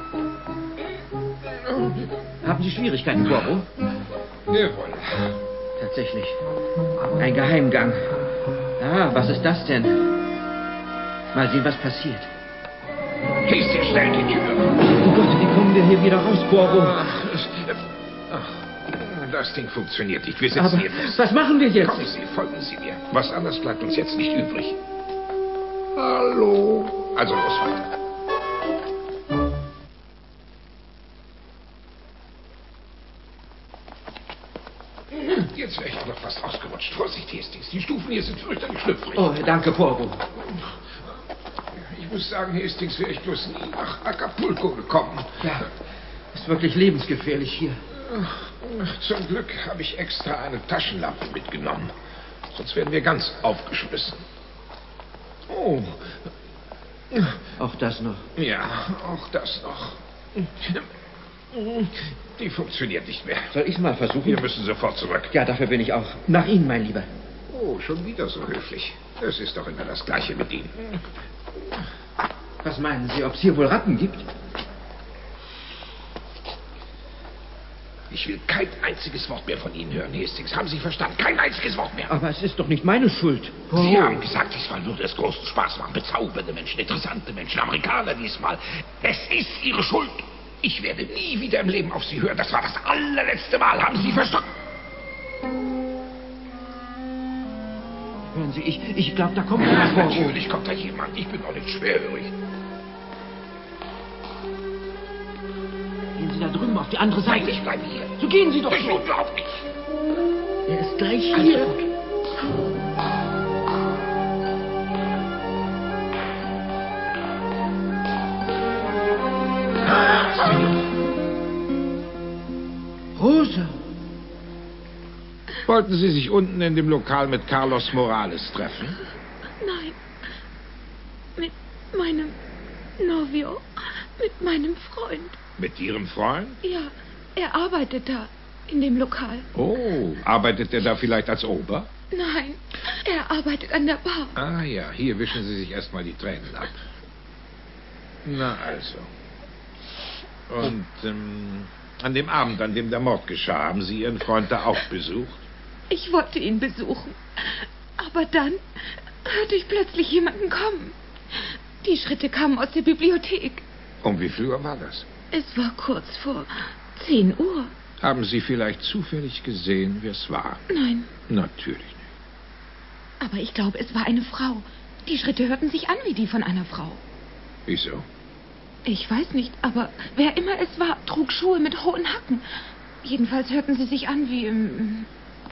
Haben Sie Schwierigkeiten, Poirot? Jawohl. Tatsächlich. Ein Geheimgang. Ah, was ist das denn? Mal sehen, was passiert. Hastings, schnell die Tür. Oh Gott, wie kommen wir hier wieder raus, Poirot? Ach, ach, das Ding funktioniert nicht. Wir sitzen Aber hier fest. was machen wir jetzt? Kommen Sie, folgen Sie mir. Was anderes bleibt uns jetzt nicht übrig. Hallo. Also los weiter. Jetzt wäre ich noch fast ausgerutscht. Vorsicht, Hastings. Die Stufen hier sind fürchterlich schlüpfrig. Oh, danke, Poirot. Ich muss sagen, Hastings, wäre ich bloß nie nach Acapulco gekommen. Ja, ist wirklich lebensgefährlich hier. Zum Glück habe ich extra eine Taschenlampe mitgenommen. Sonst wären wir ganz aufgeschmissen. Oh. Auch das noch. Ja, auch das noch. Die funktioniert nicht mehr. Soll ich mal versuchen? Wir müssen sofort zurück. Ja, dafür bin ich auch. Nach Ihnen, mein Lieber. Oh, schon wieder so höflich. Es ist doch immer das Gleiche mit Ihnen. Was meinen Sie, ob es hier wohl Ratten gibt? Ich will kein einziges Wort mehr von Ihnen hören, Hastings. Haben Sie verstanden? Kein einziges Wort mehr. Aber es ist doch nicht meine Schuld. Sie haben gesagt, es war nur des großen Spaß machen. Bezaubernde Menschen, interessante Menschen, Amerikaner diesmal. Es ist Ihre Schuld. Ich werde nie wieder im Leben auf Sie hören. Das war das allerletzte Mal. Haben Sie verstanden? Hören Sie, ich, ich glaube, da kommt jemand. Natürlich kommt da jemand. Ich bin doch nicht schwerhörig. Gehen Sie da drüben auf die andere Seite. Nein, ich bleibe hier. So gehen Sie doch. Ich tue überhaupt nicht. Er ist gleich hier. Also gut. Rosa. Wollten Sie sich unten in dem Lokal mit Carlos Morales treffen? Nein. Mit meinem Novio. Mit meinem Freund. Mit Ihrem Freund? Ja, er arbeitet da. In dem Lokal. Oh, arbeitet er da vielleicht als Ober? Nein, er arbeitet an der Bar. Ah ja, hier wischen Sie sich erstmal die Tränen ab. Na also. Und ähm, an dem Abend, an dem der Mord geschah, haben Sie Ihren Freund da auch besucht? Ich wollte ihn besuchen. Aber dann hörte ich plötzlich jemanden kommen. Die Schritte kamen aus der Bibliothek. Um wie viel Uhr war das? Es war kurz vor zehn Uhr. Haben Sie vielleicht zufällig gesehen, wer es war? Nein. Natürlich nicht. Aber ich glaube, es war eine Frau. Die Schritte hörten sich an wie die von einer Frau. Wieso? Ich weiß nicht, aber wer immer es war, trug Schuhe mit hohen Hacken. Jedenfalls hörten sie sich an wie im...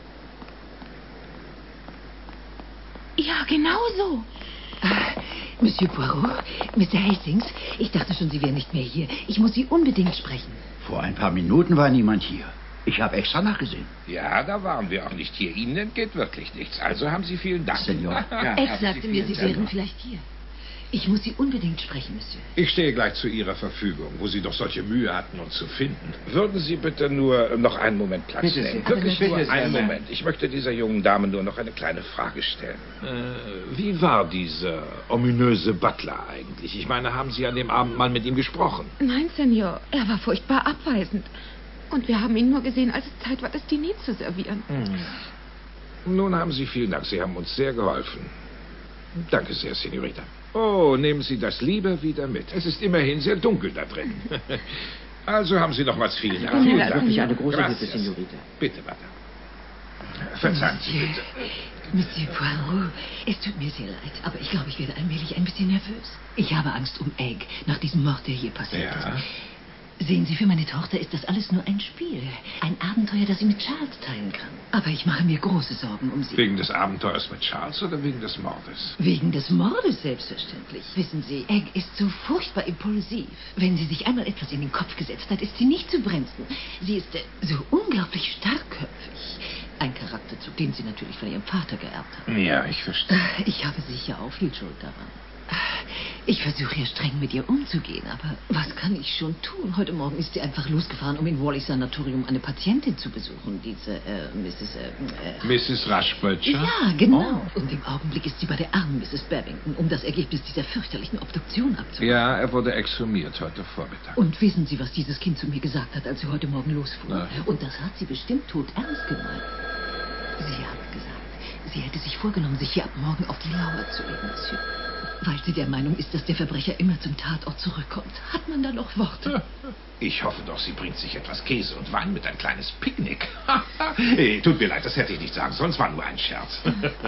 Ja, genau so. Ah, Monsieur Poirot, Mister Hastings, ich dachte schon, Sie wären nicht mehr hier. Ich muss Sie unbedingt sprechen. Vor ein paar Minuten war niemand hier. Ich habe extra nachgesehen. Ja, da waren wir auch nicht hier. Ihnen entgeht wirklich nichts. Also haben Sie vielen Dank. Senor. Ja, Ed sagte mir, Sie wären vielleicht hier. Ich muss Sie unbedingt sprechen, Monsieur. Ich stehe gleich zu Ihrer Verfügung, wo Sie doch solche Mühe hatten, uns zu finden. Würden Sie bitte nur noch einen Moment Platz Bitte nehmen? sehr. Wirklich Bitte nur sehr, einen ja. Moment. Ich möchte dieser jungen Dame nur noch eine kleine Frage stellen. Äh, wie war dieser ominöse Butler eigentlich? Ich meine, haben Sie an dem Abend mal mit ihm gesprochen? Nein, Senor. Er war furchtbar abweisend. Und wir haben ihn nur gesehen, als es Zeit war, das Diner zu servieren. Hm. Nun haben Sie vielen Dank. Sie haben uns sehr geholfen. Danke sehr, Senorita. Oh, nehmen Sie das lieber wieder mit. Es ist immerhin sehr dunkel da drin. Also haben Sie nochmals vielen Dank. Vielen Das ist Dank. wirklich eine große Gracias. Hilfe, Senorita. Bitte, Madame. Verzeihen Sie bitte. Monsieur Poirot, es tut mir sehr leid, aber ich glaube, ich werde allmählich ein bisschen nervös. Ich habe Angst um Egg, nach diesem Mord, der hier passiert Ja. ist. Sehen Sie, für meine Tochter ist das alles nur ein Spiel. Ein Abenteuer, das sie mit Charles teilen kann. Aber ich mache mir große Sorgen um sie. Wegen des Abenteuers mit Charles oder wegen des Mordes? Wegen des Mordes selbstverständlich. Wissen Sie, Egg ist so furchtbar impulsiv. Wenn sie sich einmal etwas in den Kopf gesetzt hat, ist sie nicht zu bremsen. Sie ist äh, so unglaublich starkköpfig. Ein Charakterzug, den sie natürlich von ihrem Vater geerbt hat. Ja, ich verstehe. Ich habe sicher auch viel Schuld daran. Ich versuche ja streng mit ihr umzugehen, aber was kann ich schon tun? Heute Morgen ist sie einfach losgefahren, um in Wallys Sanatorium eine Patientin zu besuchen, diese äh, Misses Äh, äh, Misses Rushbridger? Ja, genau. Oh. Und im Augenblick ist sie bei der armen Misses Babington, um das Ergebnis dieser fürchterlichen Obduktion abzuwarten. Ja, er wurde exhumiert heute Vormittag. Und wissen Sie, was dieses Kind zu mir gesagt hat, als sie heute Morgen losfuhr? Nein. Und das hat sie bestimmt tot ernst gemeint. Sie hat gesagt, sie hätte sich vorgenommen, sich hier ab morgen auf die Lauer zu legen, Monsieur. Weil sie der Meinung ist, dass der Verbrecher immer zum Tatort zurückkommt. Hat man da noch Worte? Ich hoffe doch, sie bringt sich etwas Käse und Wein mit, ein kleines Picknick. Hey, tut mir leid, das hätte ich nicht sagen sollen, es war nur ein Scherz.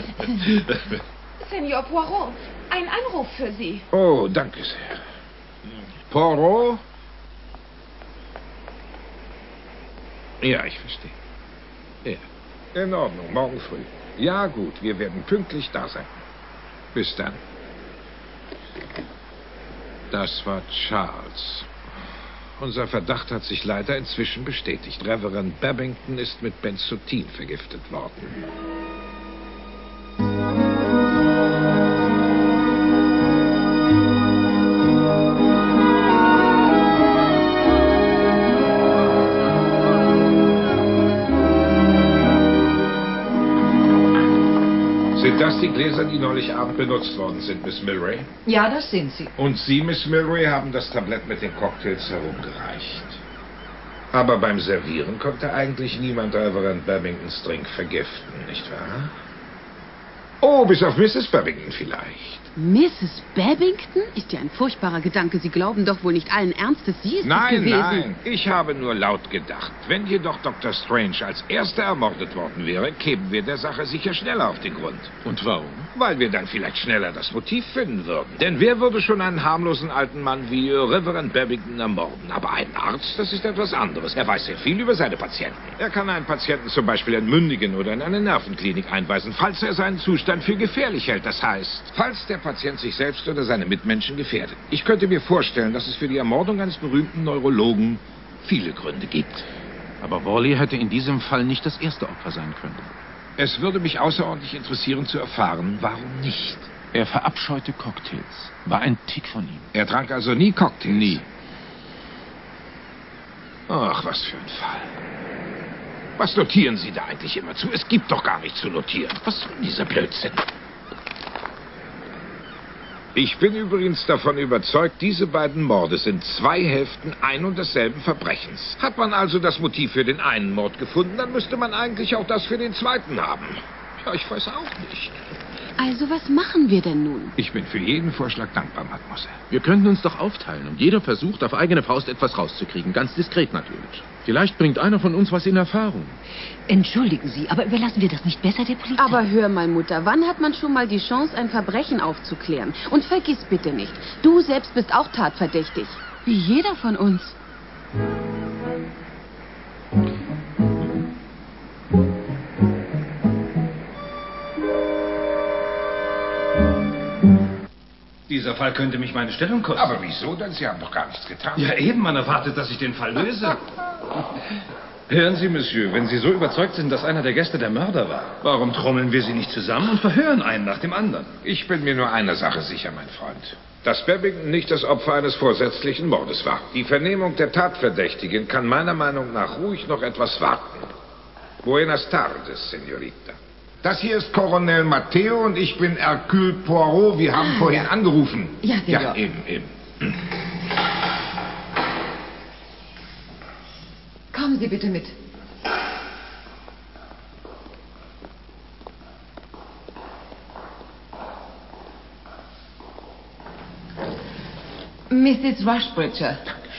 Senor Poirot, ein Anruf für Sie. Oh, danke sehr. Poirot? Ja, ich verstehe. Ja, in Ordnung, morgen früh. Ja, gut, wir werden pünktlich da sein. Bis dann. Das war Charles. Unser Verdacht hat sich leider inzwischen bestätigt. Reverend Babington ist mit Benzotin vergiftet worden. das die Gläser, die neulich Abend benutzt worden sind, Miss Milray? Ja, das sind sie. Und Sie, Miss Milray, haben das Tablett mit den Cocktails herumgereicht. Aber beim Servieren konnte eigentlich niemand Reverend Babingtons Drink vergiften, nicht wahr? Oh, bis auf Misses Babington vielleicht. Misses Babington? Ist ja ein furchtbarer Gedanke. Sie glauben doch wohl nicht allen Ernstes, sie ist Nein, es gewesen. nein, ich habe nur laut gedacht. Wenn jedoch Doktor Strange als Erster ermordet worden wäre, kämen wir der Sache sicher schneller auf den Grund. Und warum? Weil wir dann vielleicht schneller das Motiv finden würden. Denn wer würde schon einen harmlosen alten Mann wie Reverend Babington ermorden? Aber ein Arzt, das ist etwas anderes. Er weiß sehr viel über seine Patienten. Er kann einen Patienten zum Beispiel entmündigen oder in eine Nervenklinik einweisen, falls er seinen Zustand für gefährlich hält. Das heißt, falls der Patient sich selbst oder seine Mitmenschen gefährdet. Ich könnte mir vorstellen, dass es für die Ermordung eines berühmten Neurologen viele Gründe gibt. Aber Worley hätte in diesem Fall nicht das erste Opfer sein können. Es würde mich außerordentlich interessieren zu erfahren, warum nicht. Er verabscheute Cocktails. War ein Tick von ihm. Er trank also nie Cocktails? Nie. Ach, was für ein Fall. Was notieren Sie da eigentlich immer zu? Es gibt doch gar nichts zu notieren. Was soll dieser Blödsinn? Ich bin übrigens davon überzeugt, diese beiden Morde sind zwei Hälften ein und desselben Verbrechens. Hat man also das Motiv für den einen Mord gefunden, dann müsste man eigentlich auch das für den zweiten haben. Ja, ich weiß auch nicht. Also, was machen wir denn nun? Ich bin für jeden Vorschlag dankbar, Mademoiselle. Wir könnten uns doch aufteilen und jeder versucht, auf eigene Faust etwas rauszukriegen. Ganz diskret natürlich. Vielleicht bringt einer von uns was in Erfahrung. Entschuldigen Sie, aber überlassen wir das nicht besser der Polizei? Aber hör mal, Mutter, wann hat man schon mal die Chance, ein Verbrechen aufzuklären? Und vergiss bitte nicht, du selbst bist auch tatverdächtig. Wie jeder von uns. Dieser Fall könnte mich meine Stellung kosten. Aber wieso denn? Sie haben doch gar nichts getan. Ja, eben. Man erwartet, dass ich den Fall löse. Hören Sie, Monsieur, wenn Sie so überzeugt sind, dass einer der Gäste der Mörder war, warum trommeln wir sie nicht zusammen und verhören einen nach dem anderen? Ich bin mir nur einer Sache sicher, mein Freund. Dass Babington nicht das Opfer eines vorsätzlichen Mordes war. Die Vernehmung der Tatverdächtigen kann meiner Meinung nach ruhig noch etwas warten. Buenas tardes, Señorita. Das hier ist Colonel Matteo und ich bin Hercule Poirot. Wir haben vorhin angerufen. Ja, Senor. Ja, eben, eben. Kommen Sie bitte mit. Misses Rushbridger.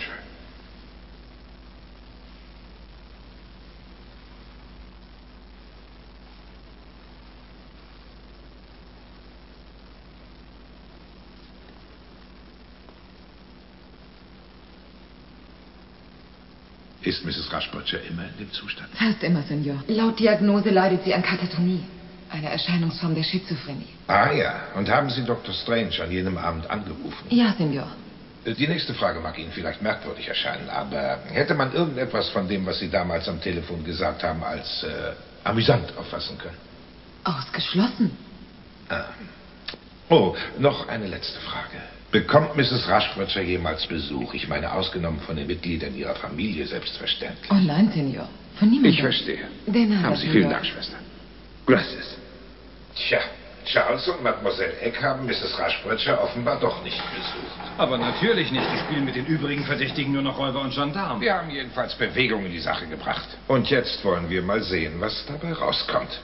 Ist Misses Rushbridger immer in dem Zustand? Fast immer, Senor. Laut Diagnose leidet sie an Katatonie, einer Erscheinungsform der Schizophrenie. Ah ja, und haben Sie Doktor Strange an jenem Abend angerufen? Ja, Senor. Die nächste Frage mag Ihnen vielleicht merkwürdig erscheinen, aber hätte man irgendetwas von dem, was Sie damals am Telefon gesagt haben, als äh, amüsant auffassen können? Ausgeschlossen. Ah. Oh, noch eine letzte Frage. Bekommt Misses Rushbridger jemals Besuch? Ich meine, ausgenommen von den Mitgliedern ihrer Familie, selbstverständlich. Oh nein, Senor. Von niemandem. Ich verstehe. De nada, Haben Sie Senor. vielen Dank, Schwester. Gracias. Tja, Charles und Mademoiselle Eck haben Misses Rushbridger offenbar doch nicht besucht. Aber natürlich nicht. Die spielen mit den übrigen Verdächtigen nur noch Räuber und Gendarmen. Wir haben jedenfalls Bewegung in die Sache gebracht. Und jetzt wollen wir mal sehen, was dabei rauskommt.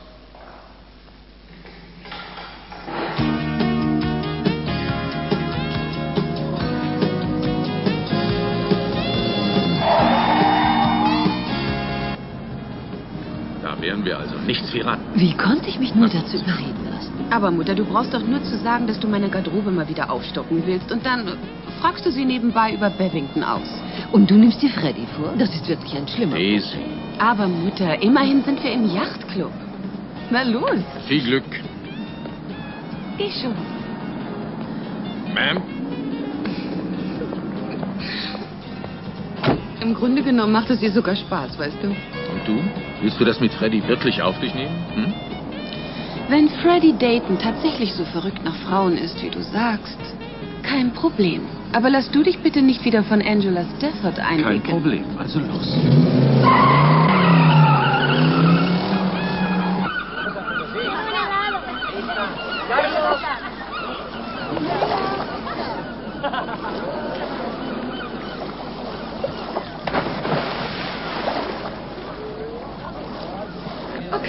Wären wir also nichts wie ran. Wie konnte ich mich nur dazu überreden lassen? Aber Mutter, du brauchst doch nur zu sagen, dass du meine Garderobe mal wieder aufstocken willst. Und dann äh, fragst du sie nebenbei über Babington aus. Und du nimmst dir Freddy vor? Das ist wirklich ein schlimmer Easy. Aber Mutter, immerhin sind wir im Yachtclub. Na los. Viel Glück. Ich schon. Ma'am? Im Grunde genommen macht es dir sogar Spaß, weißt du? Und du? Willst du das mit Freddy wirklich auf dich nehmen? Hm? Wenn Freddy Dayton tatsächlich so verrückt nach Frauen ist, wie du sagst, kein Problem. Aber lass du dich bitte nicht wieder von Angela Stafford einwickeln. Kein Problem. Also los.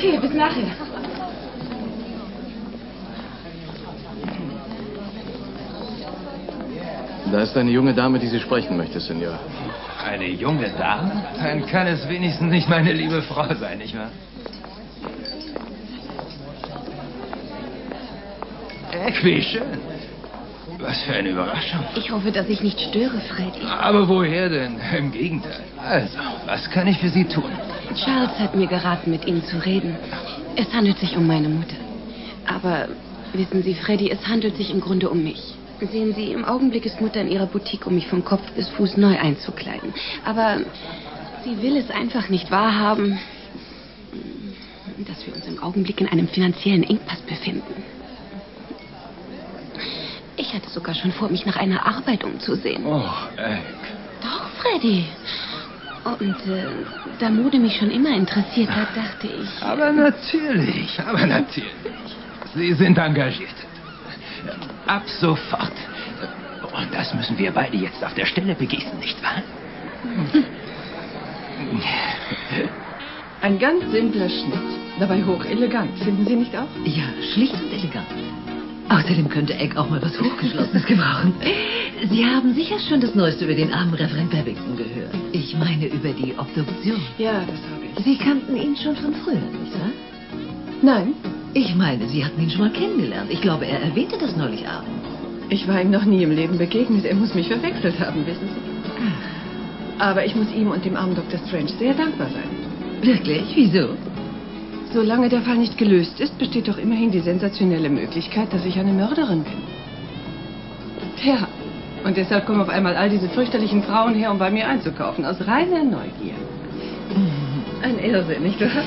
Okay, bis nachher. Da ist eine junge Dame, die Sie sprechen möchte, Senor. Eine junge Dame? Dann kann es wenigstens nicht meine liebe Frau sein, nicht wahr? Eck, wie schön. Was für eine Überraschung. Ich hoffe, dass ich nicht störe, Freddy. Aber woher denn? Im Gegenteil. Also, was kann ich für Sie tun? Charles hat mir geraten, mit Ihnen zu reden. Es handelt sich um meine Mutter. Aber wissen Sie, Freddy, es handelt sich im Grunde um mich. Sehen Sie, im Augenblick ist Mutter in ihrer Boutique, um mich von Kopf bis Fuß neu einzukleiden. Aber sie will es einfach nicht wahrhaben, dass wir uns im Augenblick in einem finanziellen Engpass befinden. Ich hatte sogar schon vor, mich nach einer Arbeit umzusehen. Oh, Eck. Doch, Freddy. Und äh, da Mode mich schon immer interessiert hat, dachte ich... Aber natürlich, aber natürlich. Sie sind engagiert. Ab sofort. Und das müssen wir beide jetzt auf der Stelle begießen, nicht wahr? Ein ganz simpler Schnitt. Dabei hochelegant, finden Sie nicht auch? Ja, schlicht und elegant. Außerdem könnte Egg auch mal was Hochgeschlossenes gebrauchen. Sie haben sicher schon das Neueste über den armen Reverend Babington gehört. Ich meine über die Obduktion. Ja, das habe ich. Sie kannten ihn schon von früher, nicht wahr? Nein. Ich meine, Sie hatten ihn schon mal kennengelernt. Ich glaube, er erwähnte das neulich abends. Ich war ihm noch nie im Leben begegnet. Er muss mich verwechselt haben, wissen Sie. Aber ich muss ihm und dem armen Doktor Strange sehr dankbar sein. Wirklich? Wieso? Solange der Fall nicht gelöst ist, besteht doch immerhin die sensationelle Möglichkeit, dass ich eine Mörderin bin. Ja, und deshalb kommen auf einmal all diese fürchterlichen Frauen her, um bei mir einzukaufen, aus reiner Neugier. Ein Irrsinn, nicht wahr?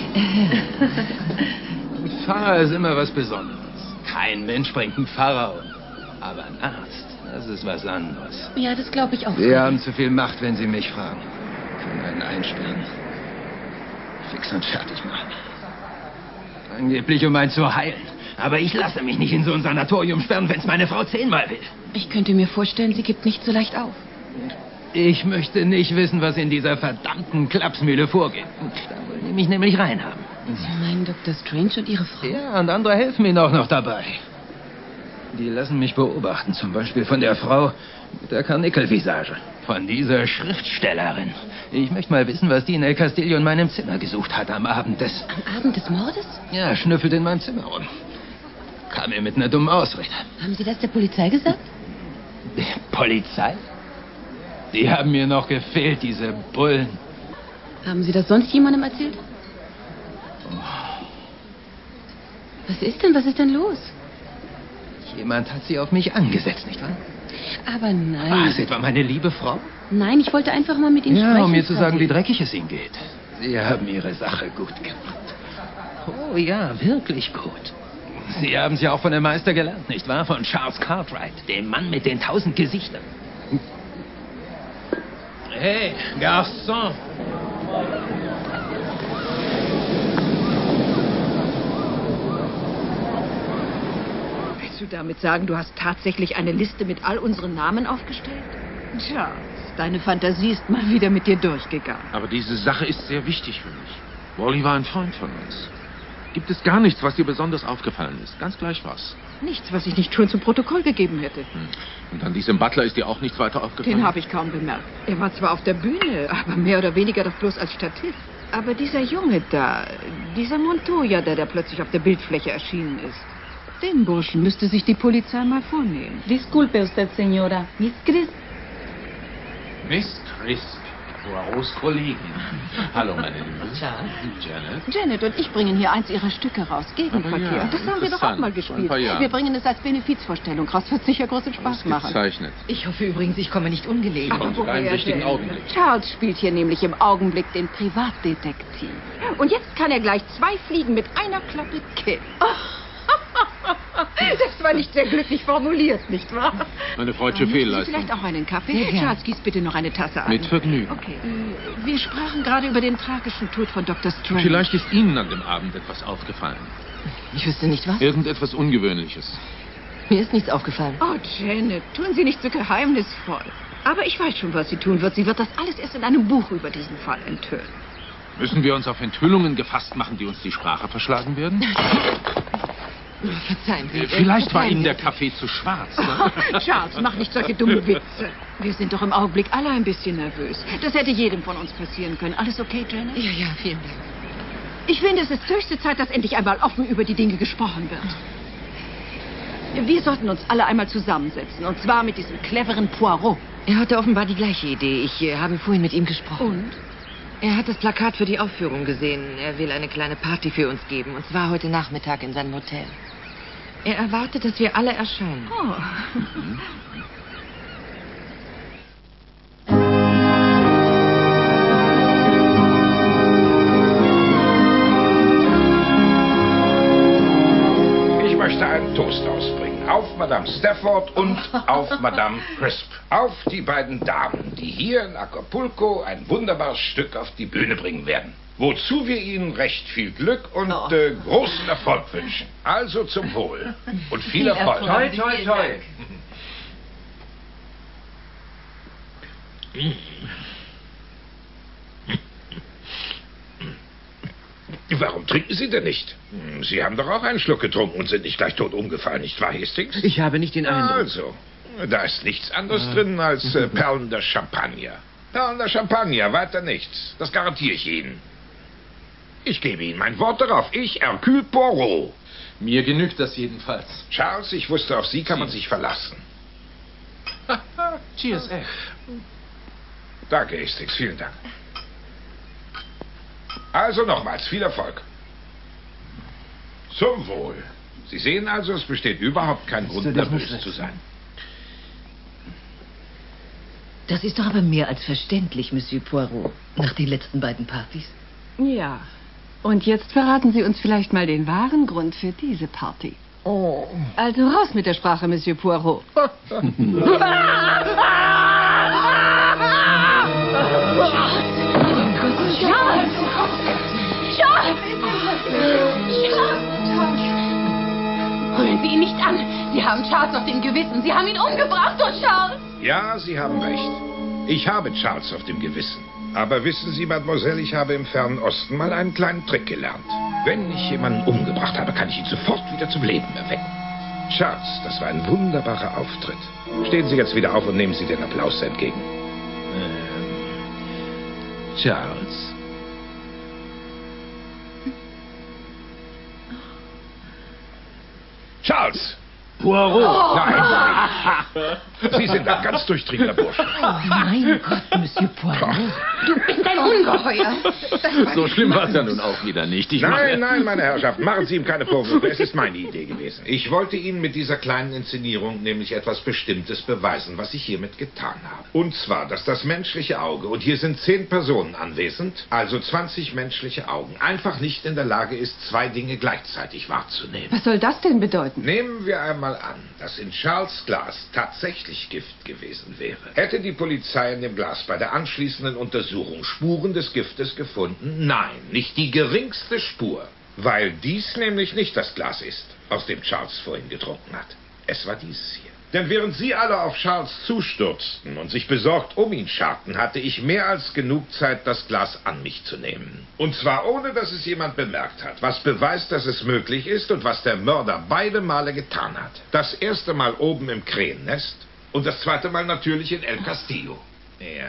Ein Pfarrer ist immer was Besonderes. Kein Mensch bringt einen Pfarrer um. Aber ein Arzt, das ist was anderes. Ja, das glaube ich auch. Sie haben zu viel Macht, wenn Sie mich fragen. Können einen einsperren. Fix und fertig machen. Angeblich, um einen zu heilen. Aber ich lasse mich nicht in so ein Sanatorium sperren, wenn es meine Frau zehnmal will. Ich könnte mir vorstellen, sie gibt nicht so leicht auf. Ich möchte nicht wissen, was in dieser verdammten Klapsmühle vorgeht. Da wollen die mich nämlich reinhaben. Sie meinen Doktor Strange und Ihre Frau? Ja, und andere helfen mir auch noch dabei. Die lassen mich beobachten, zum Beispiel von der Frau mit der Karnickelvisage. Von dieser Schriftstellerin. Ich möchte mal wissen, was die in El Castillo in meinem Zimmer gesucht hat am Abend des... Am Abend des Mordes? Ja, schnüffelt in meinem Zimmer rum. Kam mir mit einer dummen Ausrede. Haben Sie das der Polizei gesagt? Polizei? Die haben mir noch gefehlt, diese Bullen. Haben Sie das sonst jemandem erzählt? Was ist denn, was ist denn los? Jemand hat sie auf mich angesetzt, nicht wahr? Aber nein. War es etwa meine liebe Frau? Nein, ich wollte einfach mal mit Ihnen ja, sprechen. Ja, um mir zu sagen, wie dreckig es Ihnen geht. Sie haben Ihre Sache gut gemacht. Oh ja, wirklich gut. Sie haben es ja auch von dem Meister gelernt, nicht wahr? Von Charles Cartwright, dem Mann mit den tausend Gesichtern. Hey, Garçon! Willst du damit sagen, du hast tatsächlich eine Liste mit all unseren Namen aufgestellt? Charles, deine Fantasie ist mal wieder mit dir durchgegangen. Aber diese Sache ist sehr wichtig für mich. Wally war ein Freund von uns. Gibt es gar nichts, was dir besonders aufgefallen ist? Ganz gleich was. Nichts, was ich nicht schon zu Protokoll gegeben hätte. Hm. Und an diesem Butler ist dir auch nichts weiter aufgefallen? Den habe ich kaum bemerkt. Er war zwar auf der Bühne, aber mehr oder weniger doch bloß als Statist. Aber dieser Junge da, dieser Montoya, der da plötzlich auf der Bildfläche erschienen ist, den Burschen müsste sich die Polizei mal vornehmen. Disculpe usted, señora. Miss Crisp. Miss Crisp, Poirots Kollegin. Hallo, meine Liebe. Janet. Janet und ich bringen hier eins ihrer Stücke raus, Gegenverkehr. Ja, das haben wir doch auch mal gespielt. Wir bringen es als Benefizvorstellung raus. Wird sicher großen Spaß machen. Gezeichnet. Ich hoffe übrigens, ich komme nicht ungelegen. Aber sogar im richtigen Augenblick. Charles spielt hier nämlich im Augenblick den Privatdetektiv. Und jetzt kann er gleich zwei Fliegen mit einer Klappe killen. Das war nicht sehr glücklich formuliert, nicht wahr? Eine freudsche Fehlleistung. Vielleicht auch einen Kaffee? Charles, gieß bitte noch eine Tasse an. Mit Vergnügen. Okay. Wir sprachen gerade über den tragischen Tod von Doktor Strange. Vielleicht ist Ihnen an dem Abend etwas aufgefallen. Ich wüsste nicht was. Irgendetwas Ungewöhnliches. Mir ist nichts aufgefallen. Oh, Janet, tun Sie nicht so geheimnisvoll. Aber ich weiß schon, was sie tun wird. Sie wird das alles erst in einem Buch über diesen Fall enthüllen. Müssen wir uns auf Enthüllungen gefasst machen, die uns die Sprache verschlagen werden? Verzeihen Sie. Vielleicht war Verzeihen Ihnen Sie. der Kaffee zu schwarz. Ne? Charles, mach nicht solche dummen Witze. Wir sind doch im Augenblick alle ein bisschen nervös. Das hätte jedem von uns passieren können. Alles okay, Janet? Ja, ja, vielen Dank. Ich finde, es ist höchste Zeit, dass endlich einmal offen über die Dinge gesprochen wird. Wir sollten uns alle einmal zusammensetzen. Und zwar mit diesem cleveren Poirot. Er hatte offenbar die gleiche Idee. Ich äh, habe vorhin mit ihm gesprochen. Und? Er hat das Plakat für die Aufführung gesehen. Er will eine kleine Party für uns geben. Und zwar heute Nachmittag in seinem Hotel. Er erwartet, dass wir alle erscheinen. Oh. Ich möchte einen Toast ausbringen. Auf Madame Stafford und auf Madame Crisp. Auf die beiden Damen, die hier in Acapulco ein wunderbares Stück auf die Bühne bringen werden. Wozu wir Ihnen recht viel Glück und äh, großen Erfolg wünschen. Also zum Wohl. Und viel, viel Erfolg. Toi, toi, toi. Warum trinken Sie denn nicht? Sie haben doch auch einen Schluck getrunken und sind nicht gleich tot umgefallen, nicht wahr, Hastings? Ich habe nicht den Eindruck. Also, da ist nichts anderes drin als äh, perlender Champagner. Perlender Champagner, weiter nichts. Das garantiere ich Ihnen. Ich gebe Ihnen mein Wort darauf. Ich, Hercule Poirot. Mir genügt das jedenfalls. Charles, ich wusste, auf Sie kann man sich verlassen. Cheers, Egg. Danke, Hastings, vielen Dank. Also nochmals, viel Erfolg. Zum Wohl. Sie sehen also, es besteht überhaupt kein Grund, nervös zu sein. Das ist doch aber mehr als verständlich, Monsieur Poirot, nach den letzten beiden Partys. Ja. Und jetzt verraten Sie uns vielleicht mal den wahren Grund für diese Party. Oh. Also raus mit der Sprache, Monsieur Poirot. Charles! Charles! Rühren Sie ihn nicht an. Sie haben Charles auf dem Gewissen. Sie haben ihn umgebracht, oh Charles! Ja, Sie haben recht. Ich habe Charles auf dem Gewissen. Aber wissen Sie, Mademoiselle, ich habe im Fernen Osten mal einen kleinen Trick gelernt. Wenn ich jemanden umgebracht habe, kann ich ihn sofort wieder zum Leben erwecken. Charles, das war ein wunderbarer Auftritt. Stehen Sie jetzt wieder auf und nehmen Sie den Applaus entgegen. Ähm, Charles. Charles! Poirot! Oh. Nein! Sie sind ein ganz durchtriebender Bursche. Oh, mein Gott, Monsieur Poirot. Du bist ein Ungeheuer. So schlimm war es ja nun auch wieder nicht. Ich nein, mache... nein, meine Herrschaft, machen Sie ihm keine Vorwürfe. Es ist meine Idee gewesen. Ich wollte Ihnen mit dieser kleinen Inszenierung nämlich etwas Bestimmtes beweisen, was ich hiermit getan habe. Und zwar, dass das menschliche Auge, und hier sind zehn Personen anwesend, also zwanzig menschliche Augen, einfach nicht in der Lage ist, zwei Dinge gleichzeitig wahrzunehmen. Was soll das denn bedeuten? Nehmen wir einmal an, dass in Charles' Glas tatsächlich Gift gewesen wäre. Hätte die Polizei in dem Glas bei der anschließenden Untersuchung Spuren des Giftes gefunden? Nein, nicht die geringste Spur. Weil dies nämlich nicht das Glas ist, aus dem Charles vorhin getrunken hat. Es war dieses hier. Denn während Sie alle auf Charles zustürzten und sich besorgt um ihn scharten, hatte ich mehr als genug Zeit, das Glas an mich zu nehmen. Und zwar ohne, dass es jemand bemerkt hat, was beweist, dass es möglich ist und was der Mörder beide Male getan hat. Das erste Mal oben im Krähennest und das zweite Mal natürlich in El Castillo. Ja.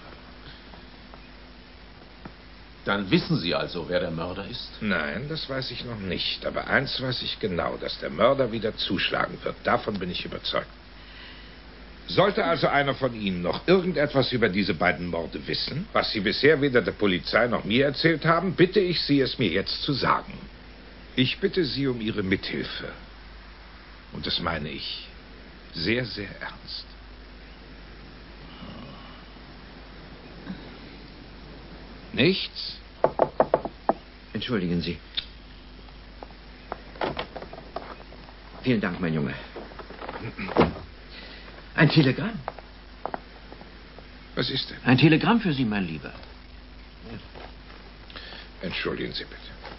Dann wissen Sie also, wer der Mörder ist? Nein, das weiß ich noch nicht. Aber eins weiß ich genau, dass der Mörder wieder zuschlagen wird. Davon bin ich überzeugt. Sollte also einer von Ihnen noch irgendetwas über diese beiden Morde wissen, was Sie bisher weder der Polizei noch mir erzählt haben, bitte ich Sie, es mir jetzt zu sagen. Ich bitte Sie um Ihre Mithilfe. Und das meine ich sehr, sehr ernst. Nichts? Entschuldigen Sie. Vielen Dank, mein Junge. Ein Telegramm. Was ist denn? Ein Telegramm für Sie, mein Lieber. Entschuldigen Sie bitte.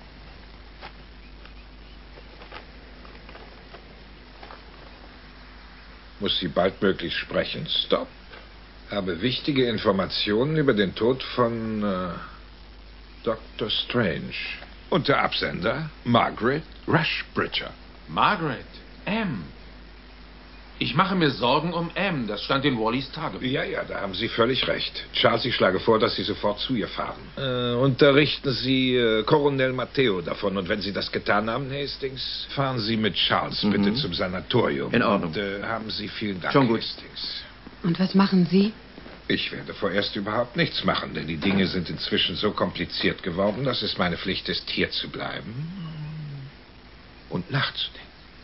Muss Sie baldmöglichst sprechen. Stopp. Habe wichtige Informationen über den Tod von... Äh Doktor Strange. Und der Absender? Margaret Rushbridger. Margaret. M. Ich mache mir Sorgen um M. Das stand in Wallys Tagebuch. Ja, ja, da haben Sie völlig recht. Charles, ich schlage vor, dass Sie sofort zu ihr fahren. Äh, unterrichten Sie äh, Coronel Matteo davon. Und wenn Sie das getan haben, Hastings, fahren Sie mit Charles Mhm. bitte zum Sanatorium. In Ordnung. Und äh, haben Sie vielen Dank, Schon gut. Hastings. Und was machen Sie? Ich werde vorerst überhaupt nichts machen, denn die Dinge sind inzwischen so kompliziert geworden, dass es meine Pflicht ist, hier zu bleiben und nachzudenken.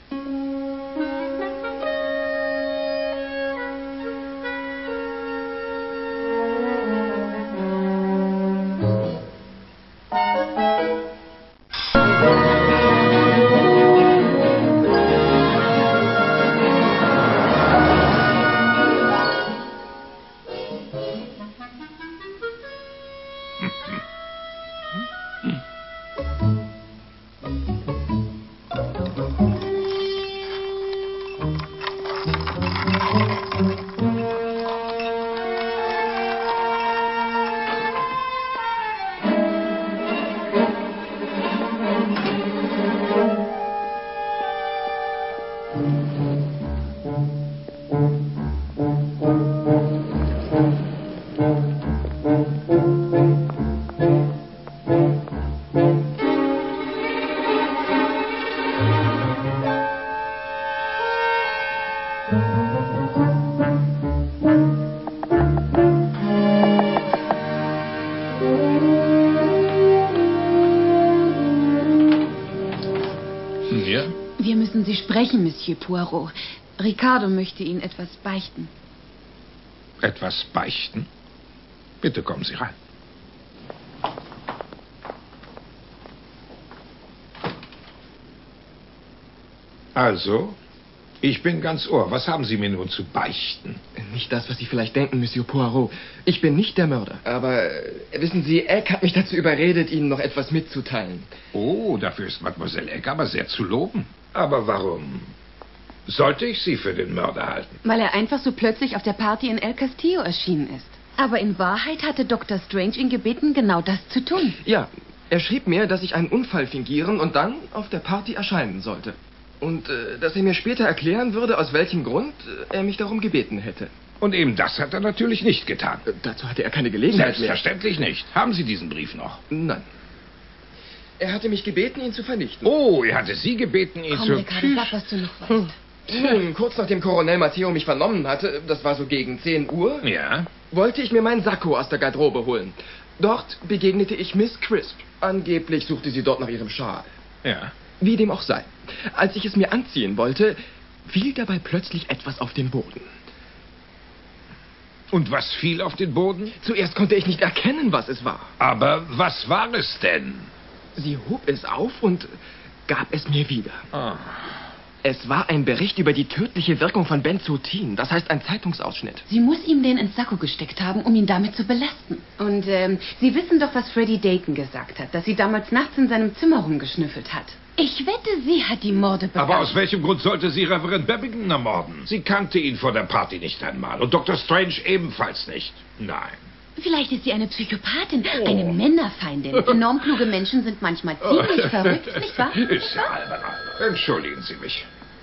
Wir müssen Sie sprechen, Monsieur Poirot. Ricardo möchte Ihnen etwas beichten. Etwas beichten? Bitte kommen Sie rein. Also, ich bin ganz Ohr. Was haben Sie mir nun zu beichten? Nicht das, was Sie vielleicht denken, Monsieur Poirot. Ich bin nicht der Mörder. Aber äh, wissen Sie, Egg hat mich dazu überredet, Ihnen noch etwas mitzuteilen. Oh, dafür ist Mademoiselle Egg aber sehr zu loben. Aber warum sollte ich Sie für den Mörder halten? Weil er einfach so plötzlich auf der Party in El Castillo erschienen ist. Aber in Wahrheit hatte Doktor Strange ihn gebeten, genau das zu tun. Ja, er schrieb mir, dass ich einen Unfall fingieren und dann auf der Party erscheinen sollte. Und äh, dass er mir später erklären würde, aus welchem Grund äh, er mich darum gebeten hätte. Und eben das hat er natürlich nicht getan. Äh, dazu hatte er keine Gelegenheit mehr. Selbstverständlich nicht. Haben Sie diesen Brief noch? Nein. Er hatte mich gebeten, ihn zu vernichten. Oh, er hatte Sie gebeten, ihn Komm, zu... Ricardo, sag, was du noch weißt. Nun, kurz nachdem Coronel Matteo mich vernommen hatte, das war so gegen zehn Uhr, Ja? wollte ich mir meinen Sakko aus der Garderobe holen. Dort begegnete ich Miss Crisp. Angeblich suchte sie dort nach ihrem Schal. Ja. Wie dem auch sei. Als ich es mir anziehen wollte, fiel dabei plötzlich etwas auf den Boden. Und was fiel auf den Boden? Zuerst konnte ich nicht erkennen, was es war. Aber was war es denn? Sie hob es auf und gab es mir wieder. Ah. Es war ein Bericht über die tödliche Wirkung von Benzotin. Das heißt ein Zeitungsausschnitt. Sie muss ihm den ins Sakko gesteckt haben, um ihn damit zu belasten. Und ähm, Sie wissen doch, was Freddie Dayton gesagt hat, dass sie damals nachts in seinem Zimmer rumgeschnüffelt hat. Ich wette, sie hat die Morde begangen. Aber aus welchem Grund sollte sie Reverend Babington ermorden? Sie kannte ihn vor der Party nicht einmal. Und Doktor Strange ebenfalls nicht. Nein. Vielleicht ist sie eine Psychopathin, oh. eine Männerfeindin. Enorm kluge Menschen sind manchmal ziemlich verrückt, nicht wahr? Ist ja albern. Entschuldigen Sie mich.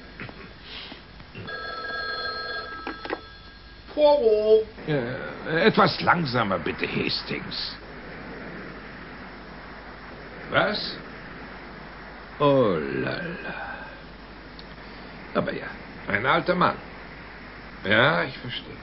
Poirot. Äh, etwas langsamer, bitte, Hastings. Was? Oh lala. Aber ja, ein alter Mann. Ja, ich verstehe.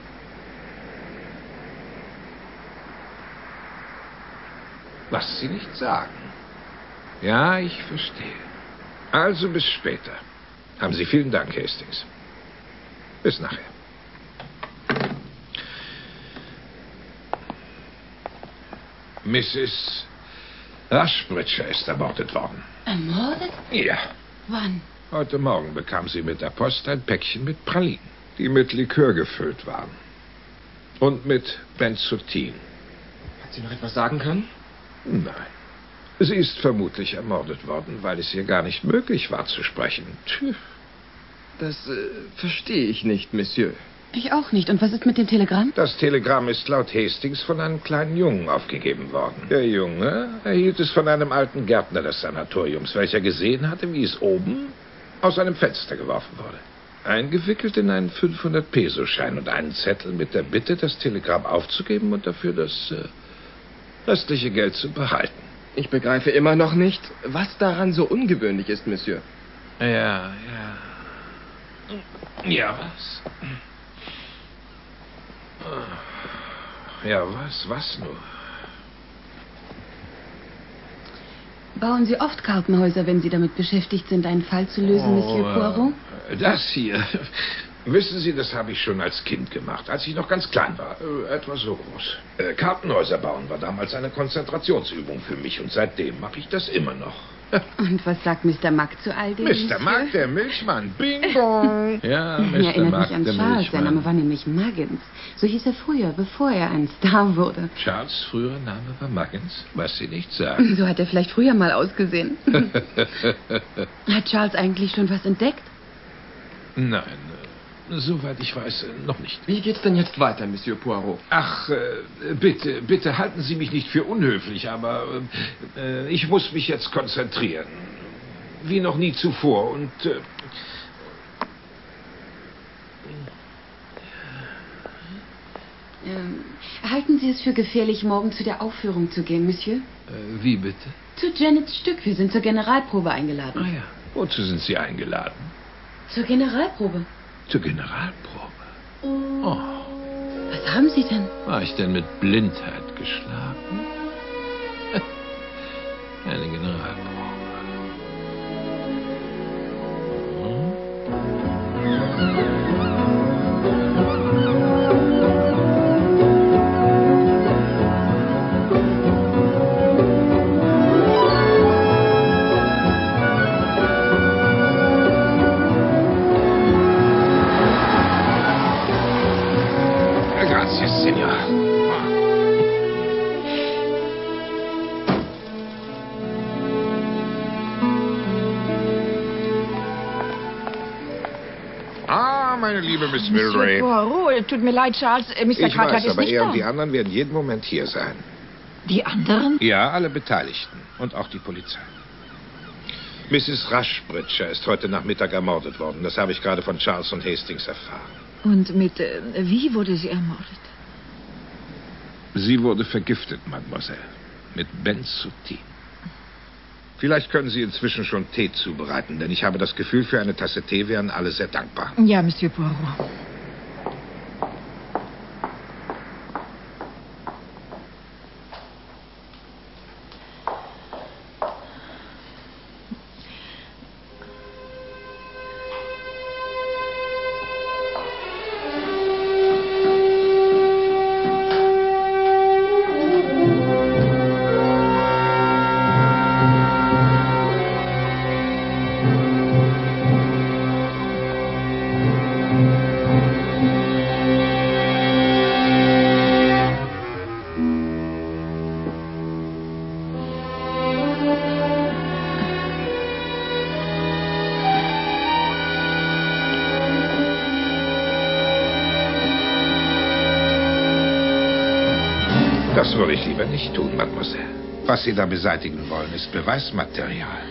Was Sie nicht sagen. Ja, ich verstehe. Also bis später. Haben Sie vielen Dank, Hastings. Bis nachher. Misses Rushbridger ist ermordet worden. Ermordet? Ja. Wann? Heute Morgen bekam sie mit der Post ein Päckchen mit Pralinen, die mit Likör gefüllt waren. Und mit Benzotin. Hat sie noch etwas sagen können? Nein. Sie ist vermutlich ermordet worden, weil es ihr gar nicht möglich war zu sprechen. Tch. Das äh, verstehe ich nicht, Monsieur. Ich auch nicht. Und was ist mit dem Telegramm? Das Telegramm ist laut Hastings von einem kleinen Jungen aufgegeben worden. Der Junge erhielt es von einem alten Gärtner des Sanatoriums, welcher gesehen hatte, wie es oben aus einem Fenster geworfen wurde. Eingewickelt in einen fünfhundert-Peso-Schein und einen Zettel mit der Bitte, das Telegramm aufzugeben und dafür das äh, restliche Geld zu behalten. Ich begreife immer noch nicht, was daran so ungewöhnlich ist, Monsieur. Ja, ja. Ja, was? Ja, was? Was nur? Bauen Sie oft Kartenhäuser, wenn Sie damit beschäftigt sind, einen Fall zu lösen, Oh, Monsieur Poirot? äh, Das hier. Wissen Sie, das habe ich schon als Kind gemacht, als ich noch ganz klein war. Äh, etwa so groß. Äh, Kartenhäuser bauen war damals eine Konzentrationsübung für mich und seitdem mache ich das immer noch. Und was sagt Mister Mack zu all dem? Mister Mack, der Milchmann. Bing bong. Ja, Mister Erinnert Mack, mich an der Charles. Sein Milchmann. Name war nämlich Muggins. So hieß er früher, bevor er ein Star wurde. Charles' früherer Name war Muggins, was Sie nicht sagen. So hat er vielleicht früher mal ausgesehen. Hat Charles eigentlich schon was entdeckt? Nein, äh, soweit ich weiß, äh, noch nicht. Wie geht's denn jetzt weiter, Monsieur Poirot? Ach, äh, bitte, bitte halten Sie mich nicht für unhöflich, aber äh, ich muss mich jetzt konzentrieren. Wie noch nie zuvor und... Äh, Ähm, halten Sie es für gefährlich, morgen zu der Aufführung zu gehen, Monsieur? äh, wie bitte? Zu Janets Stück. Wir sind zur Generalprobe eingeladen. Ah ja. Wozu sind Sie eingeladen? Zur Generalprobe. Zur Generalprobe. Oh. Was haben Sie denn? War ich denn mit Blindheit geschlagen? Eine Generalprobe. Gracias, Senor. Ah, meine liebe Miss Monsieur Milray. Poirot, tut mir leid, Charles. Äh, Mister Ich Cartwright weiß, ist aber nicht er da. und die anderen werden jeden Moment hier sein. Die anderen? Ja, alle Beteiligten. Und auch die Polizei. Misses Rushbridger ist heute Nachmittag ermordet worden. Das habe ich gerade von Charles und Hastings erfahren. Und mit, äh, wie wurde sie ermordet? Sie wurde vergiftet, Mademoiselle. Mit Benzotin. Vielleicht können Sie inzwischen schon Tee zubereiten, denn ich habe das Gefühl, für eine Tasse Tee wären alle sehr dankbar. Ja, Monsieur Poirot. Das würde ich lieber nicht tun, Mademoiselle. Was Sie da beseitigen wollen, ist Beweismaterial.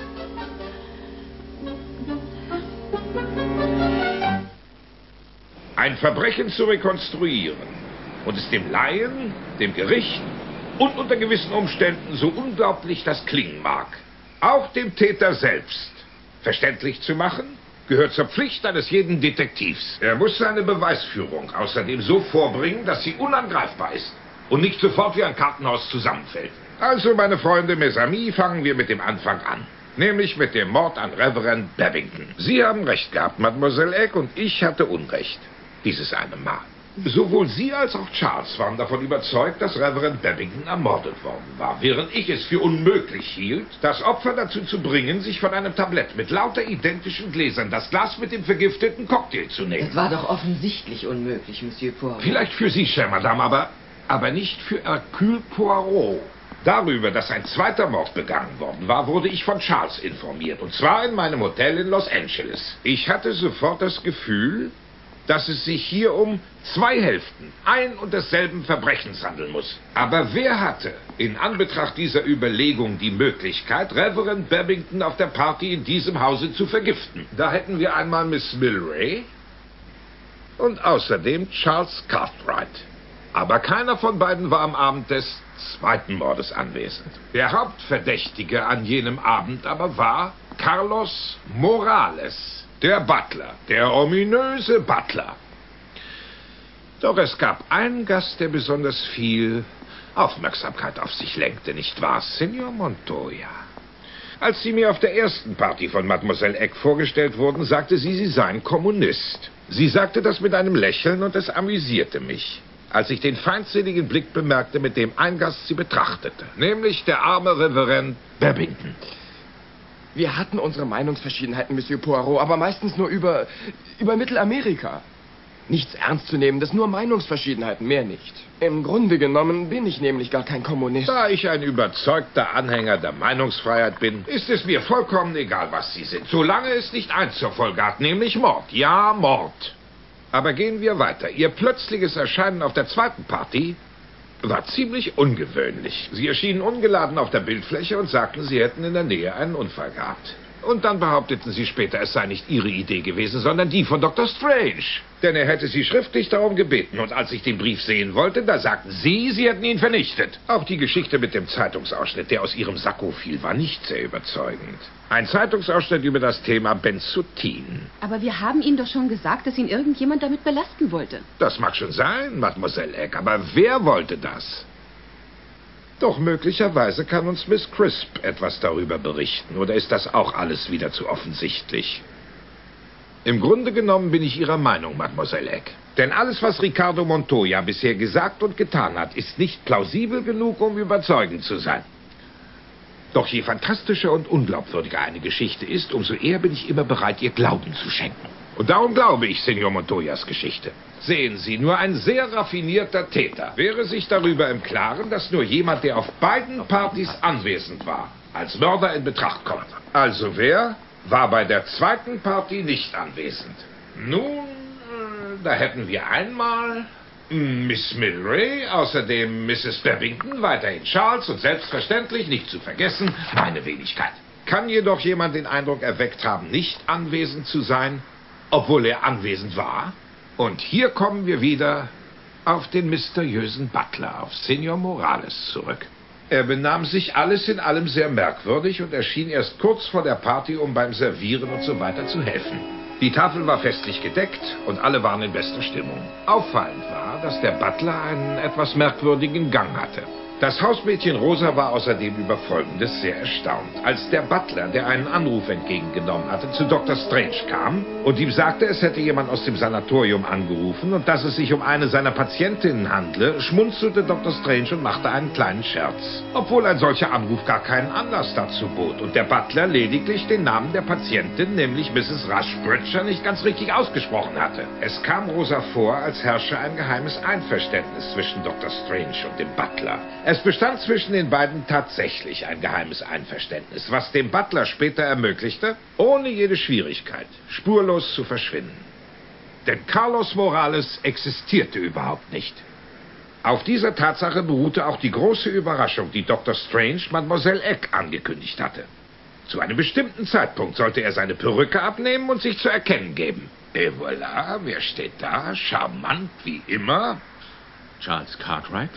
Ein Verbrechen zu rekonstruieren und es dem Laien, dem Gericht und unter gewissen Umständen, so unglaublich das klingen mag, auch dem Täter selbst verständlich zu machen, gehört zur Pflicht eines jeden Detektivs. Er muss seine Beweisführung außerdem so vorbringen, dass sie unangreifbar ist und nicht sofort wie ein Kartenhaus zusammenfällt. Also, meine Freunde, mes amis, fangen wir mit dem Anfang an. Nämlich mit dem Mord an Reverend Babington. Sie haben recht gehabt, Mademoiselle Egg, und ich hatte Unrecht. Dieses eine Mal. Sowohl Sie als auch Charles waren davon überzeugt, dass Reverend Babington ermordet worden war, während ich es für unmöglich hielt, das Opfer dazu zu bringen, sich von einem Tablett mit lauter identischen Gläsern das Glas mit dem vergifteten Cocktail zu nehmen. Das war doch offensichtlich unmöglich, Monsieur Poirot. Vielleicht für Sie, chère Madame, aber, aber nicht für Hercule Poirot. Darüber, dass ein zweiter Mord begangen worden war, wurde ich von Charles informiert, und zwar in meinem Hotel in Los Angeles. Ich hatte sofort das Gefühl, dass es sich hier um zwei Hälften ein und desselben Verbrechens handeln muss. Aber wer hatte in Anbetracht dieser Überlegung die Möglichkeit, Reverend Babington auf der Party in diesem Hause zu vergiften? Da hätten wir einmal Miss Milray und außerdem Charles Cartwright. Aber keiner von beiden war am Abend des zweiten Mordes anwesend. Der Hauptverdächtige an jenem Abend aber war Carlos Morales, der Butler, der ominöse Butler. Doch es gab einen Gast, der besonders viel Aufmerksamkeit auf sich lenkte, nicht wahr, Senor Montoya? Als Sie mir auf der ersten Party von Mademoiselle Egg vorgestellt wurden, sagte sie, Sie seien Kommunist. Sie sagte das mit einem Lächeln und es amüsierte mich, als ich den feindseligen Blick bemerkte, mit dem ein Gast sie betrachtete, nämlich der arme Reverend Babington. Wir hatten unsere Meinungsverschiedenheiten, Monsieur Poirot, aber meistens nur über, über Mittelamerika. Nichts Ernstzunehmendes, nur Meinungsverschiedenheiten, mehr nicht. Im Grunde genommen bin ich nämlich gar kein Kommunist. Da ich ein überzeugter Anhänger der Meinungsfreiheit bin, ist es mir vollkommen egal, was Sie sind, solange es nicht eins zur Folge hat, nämlich Mord. Ja, Mord. Aber gehen wir weiter. Ihr plötzliches Erscheinen auf der zweiten Party war ziemlich ungewöhnlich. Sie erschienen ungeladen auf der Bildfläche und sagten, Sie hätten in der Nähe einen Unfall gehabt. Und dann behaupteten Sie später, es sei nicht Ihre Idee gewesen, sondern die von Doktor Strange. Denn er hätte Sie schriftlich darum gebeten. Und als ich den Brief sehen wollte, da sagten Sie, Sie hätten ihn vernichtet. Auch die Geschichte mit dem Zeitungsausschnitt, der aus Ihrem Sakko fiel, war nicht sehr überzeugend. Ein Zeitungsausschnitt über das Thema Benzotin. Aber wir haben Ihnen doch schon gesagt, dass ihn irgendjemand damit belasten wollte. Das mag schon sein, Mademoiselle Egg, aber wer wollte das? Doch möglicherweise kann uns Miss Crisp etwas darüber berichten. Oder ist das auch alles wieder zu offensichtlich? Im Grunde genommen bin ich Ihrer Meinung, Mademoiselle Egg. Denn alles, was Ricardo Montoya bisher gesagt und getan hat, ist nicht plausibel genug, um überzeugend zu sein. Doch je fantastischer und unglaubwürdiger eine Geschichte ist, umso eher bin ich immer bereit, ihr Glauben zu schenken. Und darum glaube ich Senor Montoyas Geschichte. Sehen Sie, nur ein sehr raffinierter Täter wäre sich darüber im Klaren, dass nur jemand, der auf beiden Partys anwesend war, als Mörder in Betracht kommt. Also wer war bei der zweiten Party nicht anwesend? Nun, äh, da hätten wir einmal Miss Milray, außerdem Misses Babington, weiterhin Charles und selbstverständlich, nicht zu vergessen, meine Wenigkeit. Kann jedoch jemand den Eindruck erweckt haben, nicht anwesend zu sein, obwohl er anwesend war? Und hier kommen wir wieder auf den mysteriösen Butler, auf Senor Morales zurück. Er benahm sich alles in allem sehr merkwürdig und erschien erst kurz vor der Party, um beim Servieren und so weiter zu helfen. Die Tafel war festlich gedeckt und alle waren in bester Stimmung. Auffallend war, dass der Butler einen etwas merkwürdigen Gang hatte. Das Hausmädchen Rosa war außerdem über Folgendes sehr erstaunt. Als der Butler, der einen Anruf entgegengenommen hatte, zu Doktor Strange kam und ihm sagte, es hätte jemand aus dem Sanatorium angerufen und dass es sich um eine seiner Patientinnen handle, schmunzelte Doktor Strange und machte einen kleinen Scherz. Obwohl ein solcher Anruf gar keinen Anlass dazu bot und der Butler lediglich den Namen der Patientin, nämlich Misses Rushbridger, nicht ganz richtig ausgesprochen hatte. Es kam Rosa vor, als herrsche ein geheimes Einverständnis zwischen Doktor Strange und dem Butler. Es bestand zwischen den beiden tatsächlich ein geheimes Einverständnis, was dem Butler später ermöglichte, ohne jede Schwierigkeit, spurlos zu verschwinden. Denn Carlos Morales existierte überhaupt nicht. Auf dieser Tatsache beruhte auch die große Überraschung, die Doktor Strange Mademoiselle Egg angekündigt hatte. Zu einem bestimmten Zeitpunkt sollte er seine Perücke abnehmen und sich zu erkennen geben. Et voilà, wer steht da? Charmant wie immer. Charles Cartwright?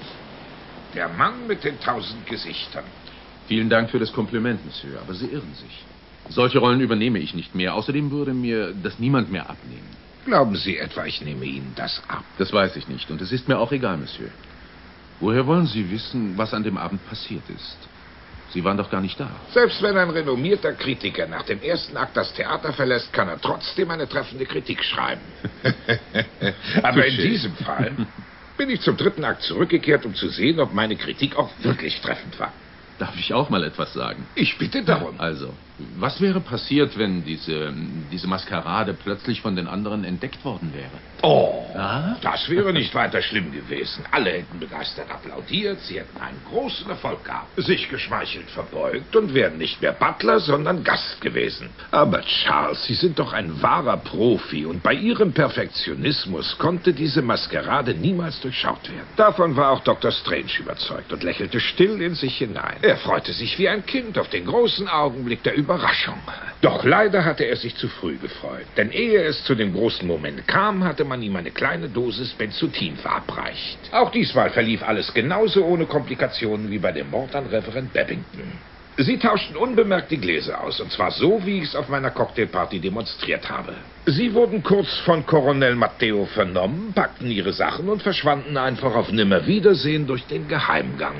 Der Mann mit den tausend Gesichtern. Vielen Dank für das Kompliment, Monsieur, aber Sie irren sich. Solche Rollen übernehme ich nicht mehr. Außerdem würde mir das niemand mehr abnehmen. Glauben Sie etwa, ich nehme Ihnen das ab? Das weiß ich nicht und es ist mir auch egal, Monsieur. Woher wollen Sie wissen, was an dem Abend passiert ist? Sie waren doch gar nicht da. Selbst wenn ein renommierter Kritiker nach dem ersten Akt das Theater verlässt, kann er trotzdem eine treffende Kritik schreiben. Aber in diesem Fall bin ich zum dritten Akt zurückgekehrt, um zu sehen, ob meine Kritik auch wirklich treffend war. Darf ich auch mal etwas sagen? Ich bitte darum. Also, Was wäre passiert, wenn diese, diese Maskerade plötzlich von den anderen entdeckt worden wäre? Oh, Ah? das wäre nicht weiter schlimm gewesen. Alle hätten begeistert applaudiert, sie hätten einen großen Erfolg gehabt, sich geschmeichelt verbeugt und wären nicht mehr Butler, sondern Gast gewesen. Aber Charles, Sie sind doch ein wahrer Profi und bei Ihrem Perfektionismus konnte diese Maskerade niemals durchschaut werden. Davon war auch Doktor Strange überzeugt und lächelte still in sich hinein. Er freute sich wie ein Kind auf den großen Augenblick der Überraschung. Doch leider hatte er sich zu früh gefreut, denn ehe es zu dem großen Moment kam, hatte man ihm eine kleine Dosis Benzotin verabreicht. Auch diesmal verlief alles genauso ohne Komplikationen wie bei dem Mord an Reverend Babington. Sie tauschten unbemerkt die Gläser aus, und zwar so, wie ich es auf meiner Cocktailparty demonstriert habe. Sie wurden kurz von Coronel Matteo vernommen, packten ihre Sachen und verschwanden einfach auf Nimmerwiedersehen durch den Geheimgang.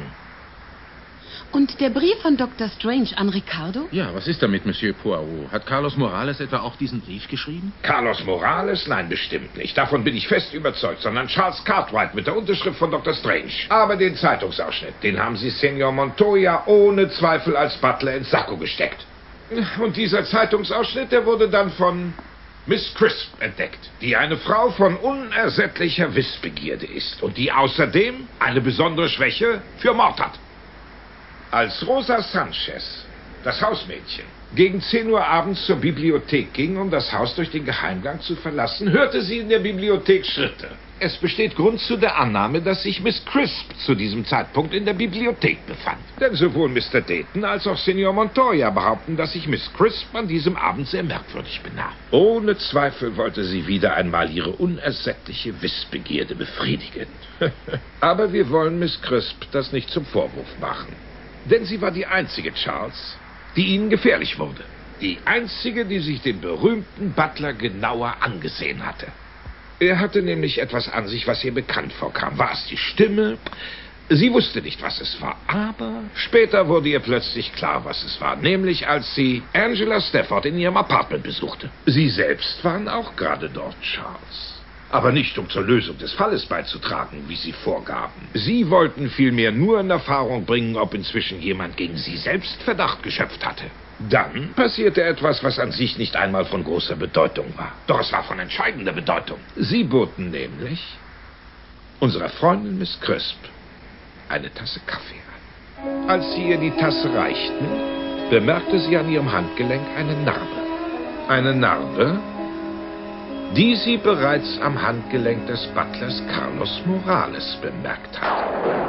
Und der Brief von Doktor Strange an Ricardo? Ja, was ist damit, Monsieur Poirot? Hat Carlos Morales etwa auch diesen Brief geschrieben? Carlos Morales? Nein, bestimmt nicht. Davon bin ich fest überzeugt, sondern Charles Cartwright mit der Unterschrift von Doktor Strange. Aber den Zeitungsausschnitt, den haben Sie Senor Montoya ohne Zweifel als Butler ins Sakko gesteckt. Und dieser Zeitungsausschnitt, der wurde dann von Miss Crisp entdeckt, die eine Frau von unersättlicher Wissbegierde ist und die außerdem eine besondere Schwäche für Mord hat. Als Rosa Sanchez, das Hausmädchen, gegen zehn Uhr abends zur Bibliothek ging, um das Haus durch den Geheimgang zu verlassen, hörte sie in der Bibliothek Schritte. Es besteht Grund zu der Annahme, dass sich Miss Crisp zu diesem Zeitpunkt in der Bibliothek befand. Denn sowohl Mister Dayton als auch Senor Montoya behaupten, dass sich Miss Crisp an diesem Abend sehr merkwürdig benahm. Ohne Zweifel wollte sie wieder einmal ihre unersättliche Wissbegierde befriedigen. Aber wir wollen Miss Crisp das nicht zum Vorwurf machen. Denn sie war die einzige, Charles, die ihnen gefährlich wurde. Die einzige, die sich den berühmten Butler genauer angesehen hatte. Er hatte nämlich etwas an sich, was ihr bekannt vorkam. War es die Stimme? Sie wusste nicht, was es war. Aber später wurde ihr plötzlich klar, was es war. Nämlich, als sie Angela Stafford in ihrem Apartment besuchte. Sie selbst waren auch gerade dort, Charles. Aber nicht, um zur Lösung des Falles beizutragen, wie sie vorgaben. Sie wollten vielmehr nur in Erfahrung bringen, ob inzwischen jemand gegen sie selbst Verdacht geschöpft hatte. Dann passierte etwas, was an sich nicht einmal von großer Bedeutung war. Doch es war von entscheidender Bedeutung. Sie boten nämlich unserer Freundin Miss Crisp eine Tasse Kaffee an. Als sie ihr die Tasse reichten, bemerkte sie an ihrem Handgelenk eine Narbe. Eine Narbe, die sie bereits am Handgelenk des Butlers Carlos Morales bemerkt hat.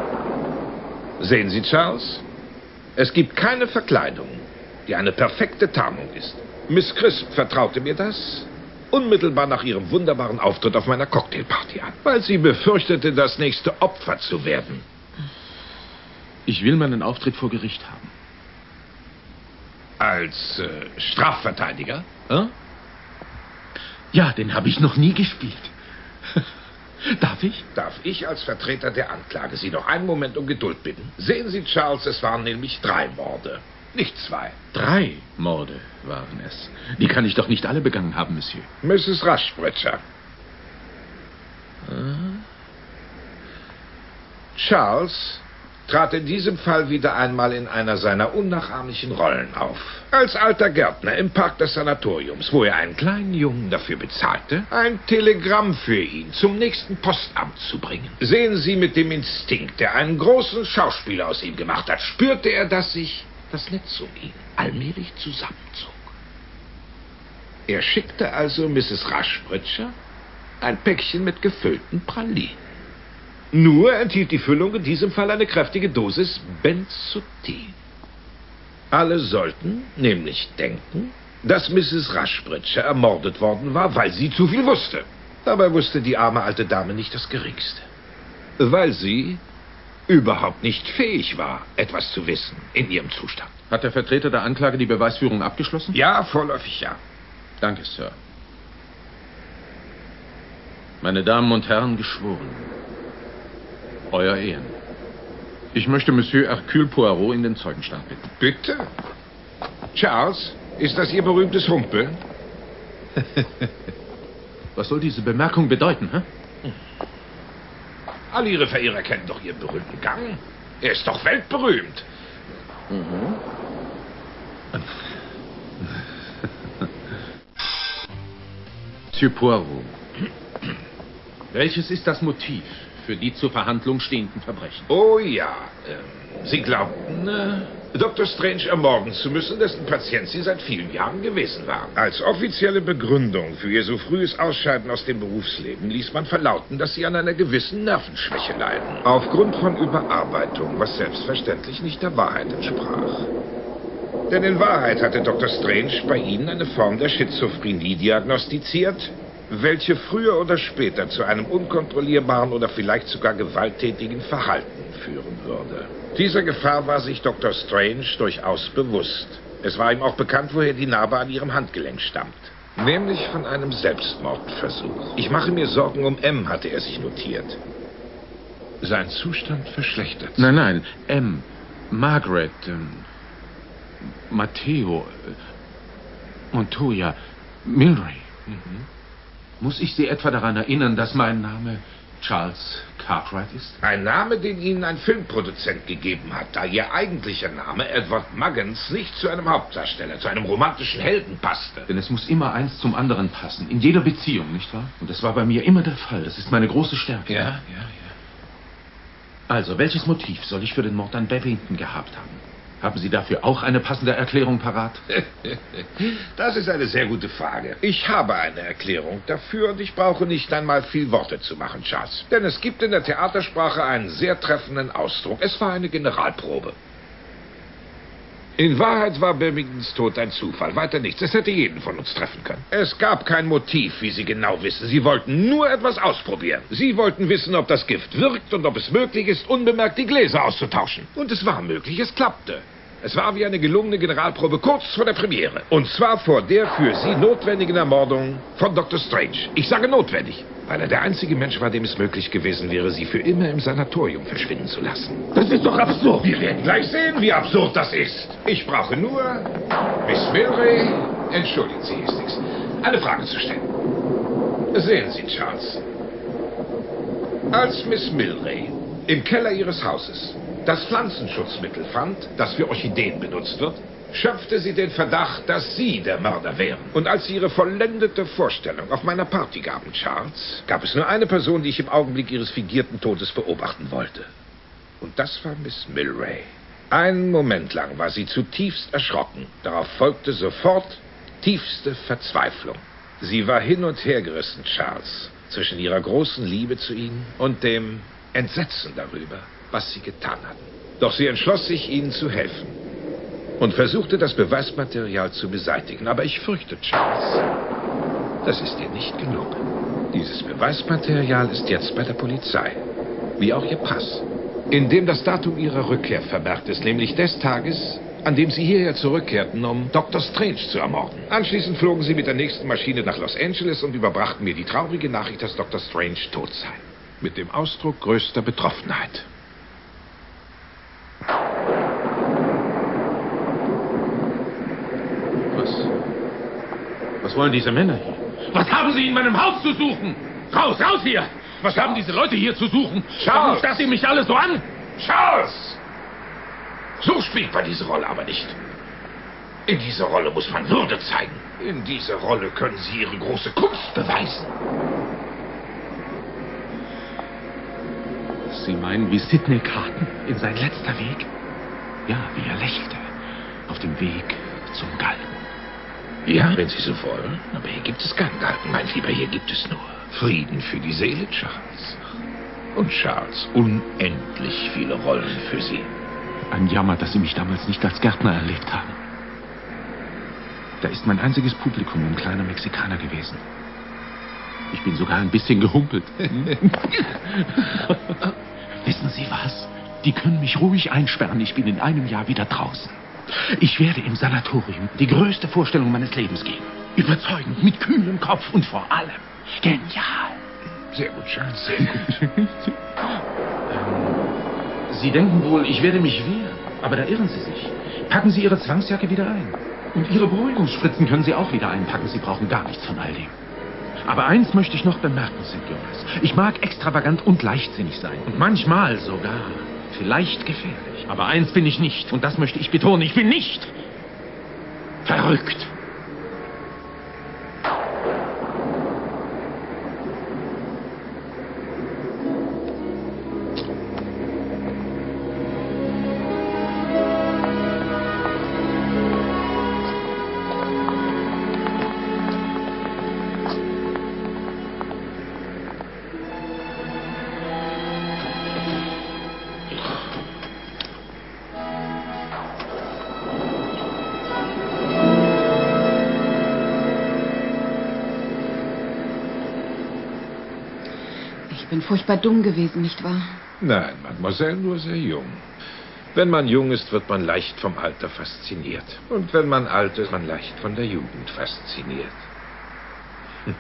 Sehen Sie, Charles? Es gibt keine Verkleidung, die eine perfekte Tarnung ist. Miss Crisp vertraute mir das unmittelbar nach ihrem wunderbaren Auftritt auf meiner Cocktailparty an, weil sie befürchtete, das nächste Opfer zu werden. Ich will meinen Auftritt vor Gericht haben. Als äh, Strafverteidiger? Hm? Ja, den habe ich noch nie gespielt. Darf ich? Darf ich als Vertreter der Anklage Sie noch einen Moment um Geduld bitten? Sehen Sie, Charles, es waren nämlich drei Morde, nicht zwei. Drei Morde waren es. Die kann ich doch nicht alle begangen haben, Monsieur. Misses Rushbridger. Hm? Charles trat in diesem Fall wieder einmal in einer seiner unnachahmlichen Rollen auf. Als alter Gärtner im Park des Sanatoriums, wo er einen kleinen Jungen dafür bezahlte, ein Telegramm für ihn zum nächsten Postamt zu bringen. Sehen Sie, mit dem Instinkt, der einen großen Schauspieler aus ihm gemacht hat, spürte er, dass sich das Netz um ihn allmählich zusammenzog. Er schickte also Misses Rushbridger ein Päckchen mit gefüllten Pralinen. Nur enthielt die Füllung in diesem Fall eine kräftige Dosis Benzotin. Alle sollten nämlich denken, dass Misses Rushbridger ermordet worden war, weil sie zu viel wusste. Dabei wusste die arme alte Dame nicht das Geringste. Weil sie überhaupt nicht fähig war, etwas zu wissen in ihrem Zustand. Hat der Vertreter der Anklage die Beweisführung abgeschlossen? Ja, vorläufig ja. Danke, Sir. Meine Damen und Herren, geschworen. Euer Ehren. Ich möchte Monsieur Hercule Poirot in den Zeugenstand bitten. Bitte? Charles, ist das Ihr berühmtes Humpeln? Was soll diese Bemerkung bedeuten, hä? All Ihre Verehrer kennen doch Ihren berühmten Gang. Er ist doch weltberühmt. Mhm. Monsieur Poirot, welches ist das Motiv für die zur Verhandlung stehenden Verbrechen? Oh ja, äh, Sie glaubten, äh, Doktor Strange ermorden zu müssen, dessen Patient Sie seit vielen Jahren gewesen waren. Als offizielle Begründung für Ihr so frühes Ausscheiden aus dem Berufsleben ließ man verlauten, dass Sie an einer gewissen Nervenschwäche leiden. Aufgrund von Überarbeitung, was selbstverständlich nicht der Wahrheit entsprach. Denn in Wahrheit hatte Doktor Strange bei Ihnen eine Form der Schizophrenie diagnostiziert, welche früher oder später zu einem unkontrollierbaren oder vielleicht sogar gewalttätigen Verhalten führen würde. Dieser Gefahr war sich Doktor Strange durchaus bewusst. Es war ihm auch bekannt, woher die Narbe an Ihrem Handgelenk stammt. Nämlich von einem Selbstmordversuch. Ich mache mir Sorgen um M, hatte er sich notiert. Sein Zustand verschlechtert sich. Nein, nein, M. Margaret, ähm, Matteo, äh, Montoya, Milray. Mhm. Muss ich Sie etwa daran erinnern, dass mein Name Charles Cartwright ist? Ein Name, den Ihnen ein Filmproduzent gegeben hat, da Ihr eigentlicher Name, Edward Muggins, nicht zu einem Hauptdarsteller, zu einem romantischen Helden passte. Denn es muss immer eins zum anderen passen, in jeder Beziehung, nicht wahr? Und das war bei mir immer der Fall. Das ist meine große Stärke. Ja, ja, ja. Also, welches Motiv soll ich für den Mord an Bevington gehabt haben? Haben Sie dafür auch eine passende Erklärung parat? Das ist eine sehr gute Frage. Ich habe eine Erklärung dafür und ich brauche nicht einmal viel Worte zu machen, Charles. Denn es gibt in der Theatersprache einen sehr treffenden Ausdruck. Es war eine Generalprobe. In Wahrheit war Bevingtons Tod ein Zufall, weiter nichts. Es hätte jeden von uns treffen können. Es gab kein Motiv, wie Sie genau wissen. Sie wollten nur etwas ausprobieren. Sie wollten wissen, ob das Gift wirkt und ob es möglich ist, unbemerkt die Gläser auszutauschen. Und es war möglich, es klappte. Es war wie eine gelungene Generalprobe kurz vor der Premiere. Und zwar vor der für Sie notwendigen Ermordung von Doktor Strange. Ich sage notwendig, weil er der einzige Mensch war, dem es möglich gewesen wäre, Sie für immer im Sanatorium verschwinden zu lassen. Das ist doch absurd. Wir werden gleich sehen, wie absurd das ist. Ich brauche nur, Miss Milray, entschuldigen Sie, Hastings, eine Frage zu stellen. Sehen Sie, Charles. Als Miss Milray im Keller Ihres Hauses das Pflanzenschutzmittel fand, das für Orchideen benutzt wird, schöpfte sie den Verdacht, dass Sie der Mörder wären. Und als Sie Ihre vollendete Vorstellung auf meiner Party gaben, Charles, gab es nur eine Person, die ich im Augenblick Ihres fingierten Todes beobachten wollte. Und das war Miss Milray. Einen Moment lang war sie zutiefst erschrocken. Darauf folgte sofort tiefste Verzweiflung. Sie war hin und her gerissen, Charles, zwischen ihrer großen Liebe zu Ihnen und dem Entsetzen darüber, was Sie getan hatten. Doch sie entschloss sich, Ihnen zu helfen und versuchte, das Beweismaterial zu beseitigen. Aber ich fürchte, Charles, das ist ihr nicht gelungen. Dieses Beweismaterial ist jetzt bei der Polizei, wie auch Ihr Pass, in dem das Datum Ihrer Rückkehr vermerkt ist, nämlich des Tages, an dem Sie hierher zurückkehrten, um Doktor Strange zu ermorden. Anschließend flogen Sie mit der nächsten Maschine nach Los Angeles und überbrachten mir die traurige Nachricht, dass Doktor Strange tot sei. Mit dem Ausdruck größter Betroffenheit. Was? Was wollen diese Männer hier? Was haben Sie in meinem Haus zu suchen? Raus, raus hier! Was haben diese Leute hier zu suchen? Warum Charles! starrt ihr mich alle so an? Charles! So spielt man diese Rolle aber nicht. In dieser Rolle muss man Würde zeigen. In dieser Rolle können Sie Ihre große Kunst beweisen. Sie meinen wie Sidney Carton in sein letzter Weg? Ja, wie er lächelte. Auf dem Weg zum Galgen. Ja, wenn Sie so wollen. Aber hier gibt es keinen Galgen, mein Lieber. Hier gibt es nur Frieden für die Seele, Charles. Und Charles, unendlich viele Rollen für Sie. Ein Jammer, dass Sie mich damals nicht als Gärtner erlebt haben. Da ist mein einziges Publikum ein kleiner Mexikaner gewesen. Ich bin sogar ein bisschen gehumpelt. Wissen Sie was? Die können mich ruhig einsperren. Ich bin in einem Jahr wieder draußen. Ich werde im Sanatorium die größte Vorstellung meines Lebens geben. Überzeugend, mit kühlem Kopf und vor allem genial. Sehr gut, Charles, sehr gut. ähm, Sie denken wohl, ich werde mich wehren. Aber da irren Sie sich. Packen Sie Ihre Zwangsjacke wieder ein. Und Ihre Beruhigungsspritzen können Sie auch wieder einpacken. Sie brauchen gar nichts von all dem. Aber eins möchte ich noch bemerken, Senores. Ich mag extravagant und leichtsinnig sein. Und manchmal sogar vielleicht gefährlich. Aber eins bin ich nicht. Und das möchte ich betonen. Ich bin nicht verrückt. Ich bin furchtbar dumm gewesen, nicht wahr? Nein, Mademoiselle, nur sehr jung. Wenn man jung ist, wird man leicht vom Alter fasziniert. Und wenn man alt ist, man leicht von der Jugend fasziniert. Hm.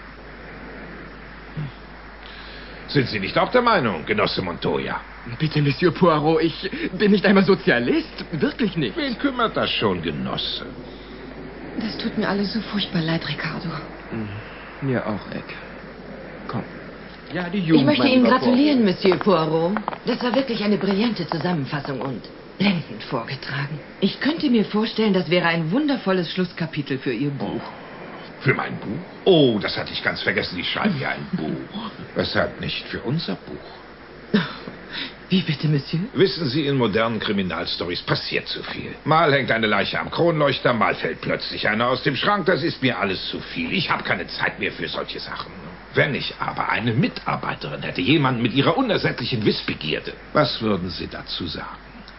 Sind Sie nicht auch der Meinung, Genosse Montoya? Bitte, Monsieur Poirot, ich bin nicht einmal Sozialist. Wirklich nicht. Wen kümmert das schon, Genosse? Das tut mir alles so furchtbar leid, Ricardo. Mir auch, Egg. Komm. Ja, die Ich Jugend. möchte mein Ihnen lieber gratulieren, Monsieur Poirot. Das war wirklich eine brillante Zusammenfassung und blendend vorgetragen. Ich könnte mir vorstellen, das wäre ein wundervolles Schlusskapitel für Ihr Buch. Für mein Buch? Oh, das hatte ich ganz vergessen. Ich schreibe ja ein Buch. Weshalb nicht für unser Buch? Wie bitte, Monsieur? Wissen Sie, in modernen Kriminalstories passiert zu viel. Mal hängt eine Leiche am Kronleuchter, mal fällt plötzlich einer aus dem Schrank. Das ist mir alles zu viel. Ich habe keine Zeit mehr für solche Sachen. Wenn ich aber eine Mitarbeiterin hätte, jemanden mit ihrer unersättlichen Wissbegierde, was würden Sie dazu sagen?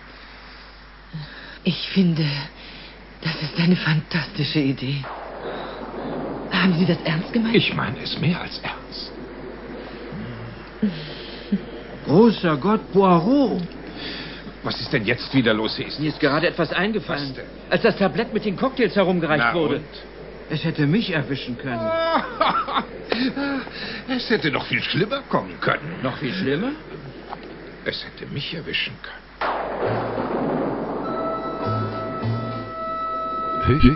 Ich finde, das ist eine fantastische Idee. Haben Sie das ernst gemeint? Ich meine es mehr als ernst. Großer Gott, Poirot. Was ist denn jetzt wieder los, Hastings? Mir ist gerade etwas eingefallen. Was denn? Als das Tablett mit den Cocktails herumgereicht Na wurde. und? Es hätte mich erwischen können. Es hätte noch viel schlimmer kommen können. Noch viel schlimmer? Es hätte mich erwischen können.